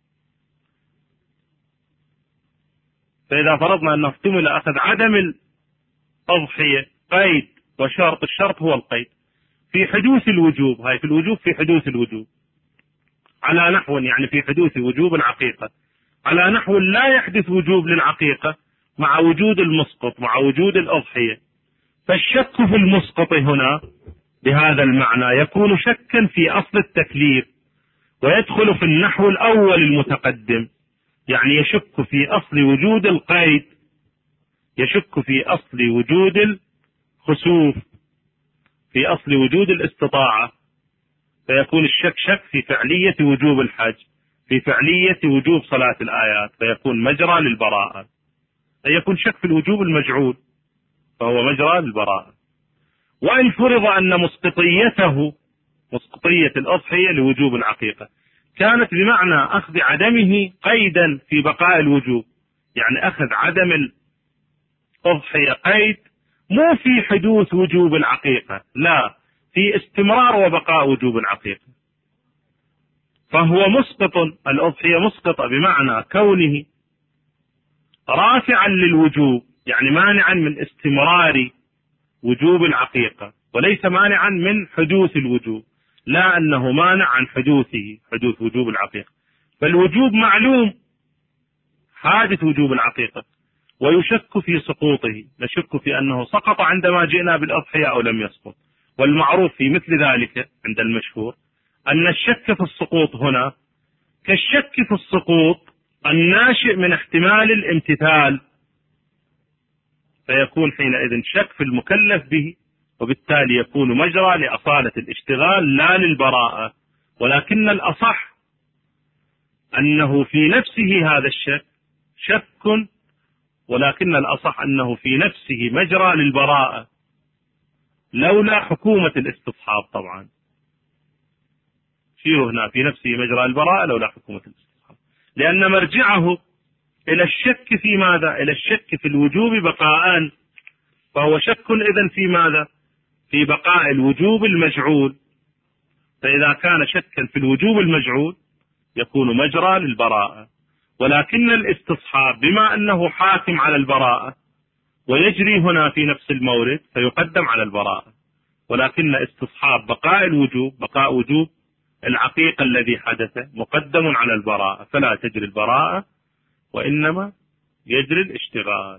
فإذا فرضنا أنه احتمل أخذ عدم الأضحية قيد وشرط، الشرط هو القيد في حدوث الوجوب، هاي في الوجوب في حدوث الوجوب على نحو، يعني في حدوث وجوب العقيقة على نحو لا يحدث وجوب للعقيقة مع وجود المسقط مع وجود الأضحية. فالشك في المسقط هنا بهذا المعنى يكون شكا في أصل التكليف، ويدخل في النحو الأول المتقدم، يعني يشك في أصل وجود القيد، يشك في أصل وجود الخسوف، في أصل وجود الاستطاعة، فيكون الشك شك في فعلية وجوب الحج، في فعلية وجوب صلاة الآيات، فيكون مجرى للبراءة. يكون شك في الوجوب المجعول فهو مجرى للبراءة. وإن فرض أن مسقطيته مسقطية الأضحية لوجوب العقيقة كانت بمعنى أخذ عدمه قيدا في بقاء الوجوب، يعني أخذ عدم الأضحية قيد مو في حدوث وجوب العقيقة، لا، في استمرار وبقاء وجوب العقيقة، فهو مسقط. الأضحية مسقطة بمعنى كونه رافعا للوجوب، يعني مانعا من استمرار وجوب العقيقة، وليس مانعا من حدوث الوجوب، لا أنه مانع عن حدوثه حدوث وجوب العقيقة. فالوجوب معلوم، حادث وجوب العقيقة، ويشك في سقوطه، نشك في أنه سقط عندما جئنا بالأضحية أو لم يسقط. والمعروف في مثل ذلك عند المشهور أن الشك في السقوط هنا كالشك في السقوط الناشئ من احتمال الامتثال، فيكون حينئذ شك في المكلف به، وبالتالي يكون مجرى لأصالة الاشتغال لا للبراءة. ولكن الأصح أنه في نفسه هذا الشك شك، ولكن الأصح أنه في نفسه مجرى للبراءة لولا حكومة الاستصحاب. طبعا شيروا هنا في نفسه مجرى البراءة لولا حكومة الاستصحاب. لأن مرجعه إلى الشك في ماذا؟ إلى الشك في الوجوب بقاء، فهو شك إذن في ماذا؟ في بقاء الوجوب المجعول. فإذا كان شكا في الوجوب المجعول يكون مجرى للبراءة. ولكن الاستصحاب بما أنه حاكم على البراءة ويجري هنا في نفس المورد فيقدم على البراءة، ولكن استصحاب بقاء الوجوب، بقاء وجوب العقيقة الذي حدث مقدم على البراءة، فلا تجري البراءة وإنما يجري الاشتغال.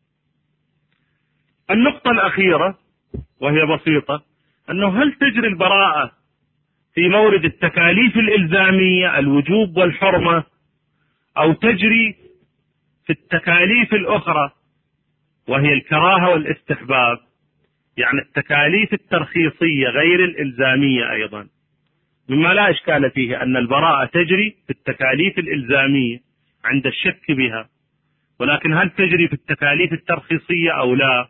النقطة الأخيرة وهي بسيطة، أنه هل تجري البراءة في مورد التكاليف الإلزامية الوجوب والحرمة، أو تجري في التكاليف الأخرى وهي الكراهة والاستحباب، يعني التكاليف الترخيصية غير الإلزامية أيضا، مما لا إشكال فيه أن البراءة تجري في التكاليف الإلزامية عند الشك بها، ولكن هل تجري في التكاليف الترخيصية أو لا؟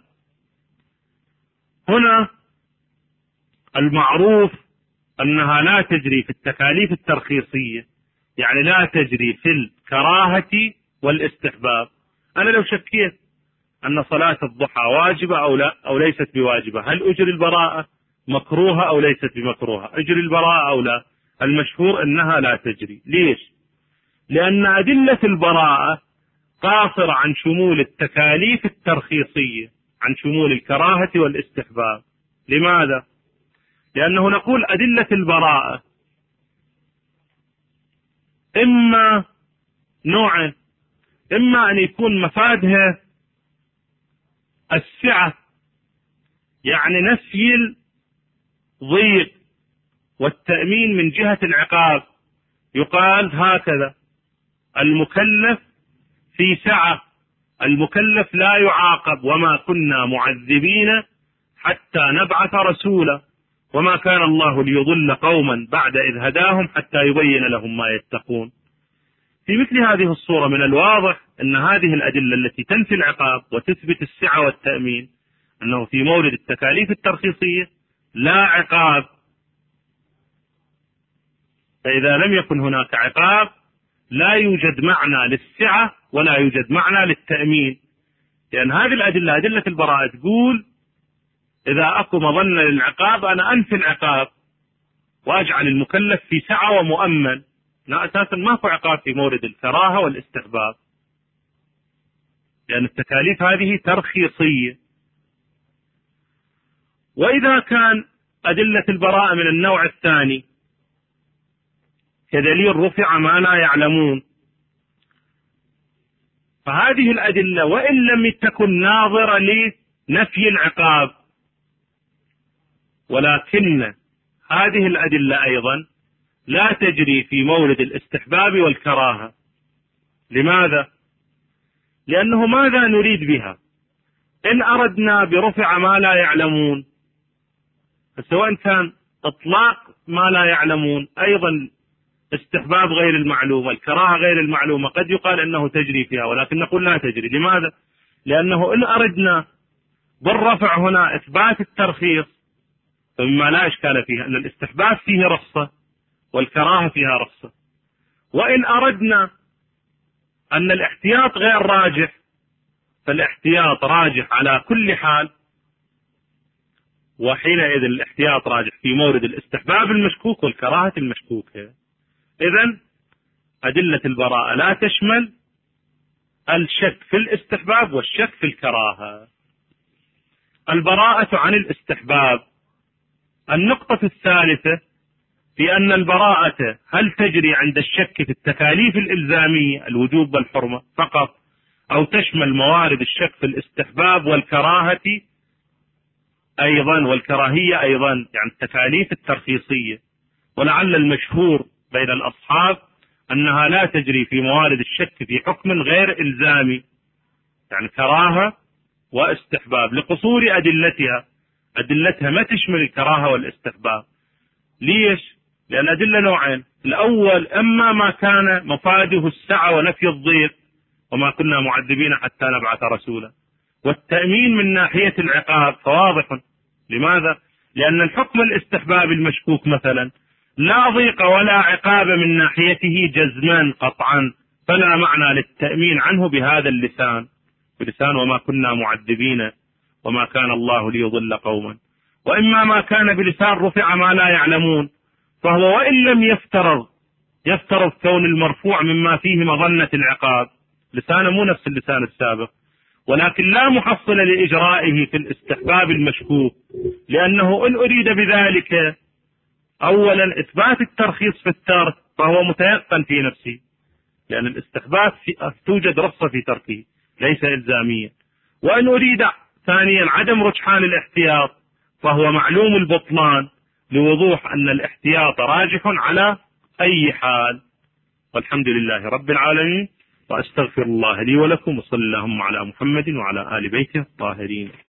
هنا المعروف أنها لا تجري في التكاليف الترخيصية، يعني لا تجري في الكراهة والاستحباب. أنا لو شكيت أن صلاة الضحى واجبة أو لا أو ليست بواجبة، هل أجري البراءة؟ مكروهة أو ليست بمكروهة؟ أجري البراءة أو لا؟ المشهور أنها لا تجري. ليش؟ لأن أدلة البراءة قاصرة عن شمول التكاليف الترخيصية، عن شمول الكراهة والاستحباب. لماذا؟ لأنه نقول أدلة البراءة إما نوعين، إما أن يكون مفادها السعة، يعني نفي الضيق والتأمين من جهة العقاب، يقال هكذا: المكلف في سعة، المكلف لا يعاقب، وما كنا معذبين حتى نبعث رسولا، وما كان الله ليضل قوما بعد إذ هداهم حتى يبين لهم ما يتقون. في مثل هذه الصورة من الواضح أن هذه الأدلة التي تنفي العقاب وتثبت السعة والتأمين أنه في مورد التكاليف الترخيصية لا عقاب، فإذا لم يكن هناك عقاب لا يوجد معنى للسعة ولا يوجد معنى للتأمين، لأن هذه الأدلة أدلة البراءة تقول إذا أكو مظنة للعقاب أنا أنفي العقاب وأجعل المكلف في سعة ومؤمن. لا، أساسا ما في عقاب في مورد الكراهة والاستحباب، لأن التكاليف هذه ترخيصية. وإذا كان أدلة البراءة من النوع الثاني كدليل رفع ما لا يعلمون، فهذه الأدلة وإن لم تكن ناظرة لنفي العقاب، ولكن هذه الأدلة أيضا لا تجري في مورد الاستحباب والكراهة. لماذا؟ لأنه ماذا نريد بها؟ إن أردنا برفع ما لا يعلمون، سواء كان إطلاق ما لا يعلمون أيضا استحباب غير المعلومة، الكراهة غير المعلومة، قد يقال أنه تجري فيها، ولكن نقول لا تجري. لماذا؟ لأنه إن أردنا بالرفع هنا إثبات الترخيص فمما لا إشكال فيها أن الاستحباب فيه رخصة والكراهة فيها رخصة، وإن أردنا أن الاحتياط غير راجح فالاحتياط راجح على كل حال، وحينئذ الاحتياط راجح في مورد الاستحباب المشكوك والكراهة المشكوكة. إذن أدلة البراءة لا تشمل الشك في الاستحباب والشك في الكراهة. البراءة عن الاستحباب. النقطة الثالثة في أن البراءة هل تجري عند الشك في التكاليف الإلزامية الوجوب والحرمة فقط، أو تشمل موارد الشك في الاستحباب والكراهة أيضا والكراهية أيضا، يعني التكاليف الترخيصية. ولعل المشهور بين الأصحاب أنها لا تجري في موارد الشك في حكم غير إلزامي، يعني كراهة واستحباب، لقصور أدلتها. أدلتها ما تشمل الكراهة والاستحباب. ليش؟ لأن أدلة نوعين: الأول إما ما كان مفاده السعة ونفي الضيق، وما كنا معذبين حتى نبعث رسولا، والتأمين من ناحية العقاب فواضح. لماذا؟ لأن الحكم الاستحباب المشكوك مثلا لا ضيق ولا عقاب من ناحيته جزما قطعا، فلا معنى للتأمين عنه بهذا اللسان، بلسان وما كنا معذبين وما كان الله ليضل قوما. وإما ما كان بلسان رفع ما لا يعلمون، فهو وإن لم يفترض يفترض كون المرفوع مما فيه مظنة العقاب، لسانه مو نفس اللسان السابق، ولكن لا محصل لإجرائه في الاستحباب المشكوك، لأنه إن أريد بذلك أولا إثبات الترخيص في الترك فهو متيقن في نفسه، لأن الاستحباب توجد رخصة في تركه ليس إلزاميا. وإن أريد ثانيا عدم رجحان الاحتياط فهو معلوم البطلان لوضوح أن الاحتياط راجح على أي حال. والحمد لله رب العالمين، وأستغفر الله لي ولكم، وصلى اللهم على محمد وعلى آل بيته الطاهرين.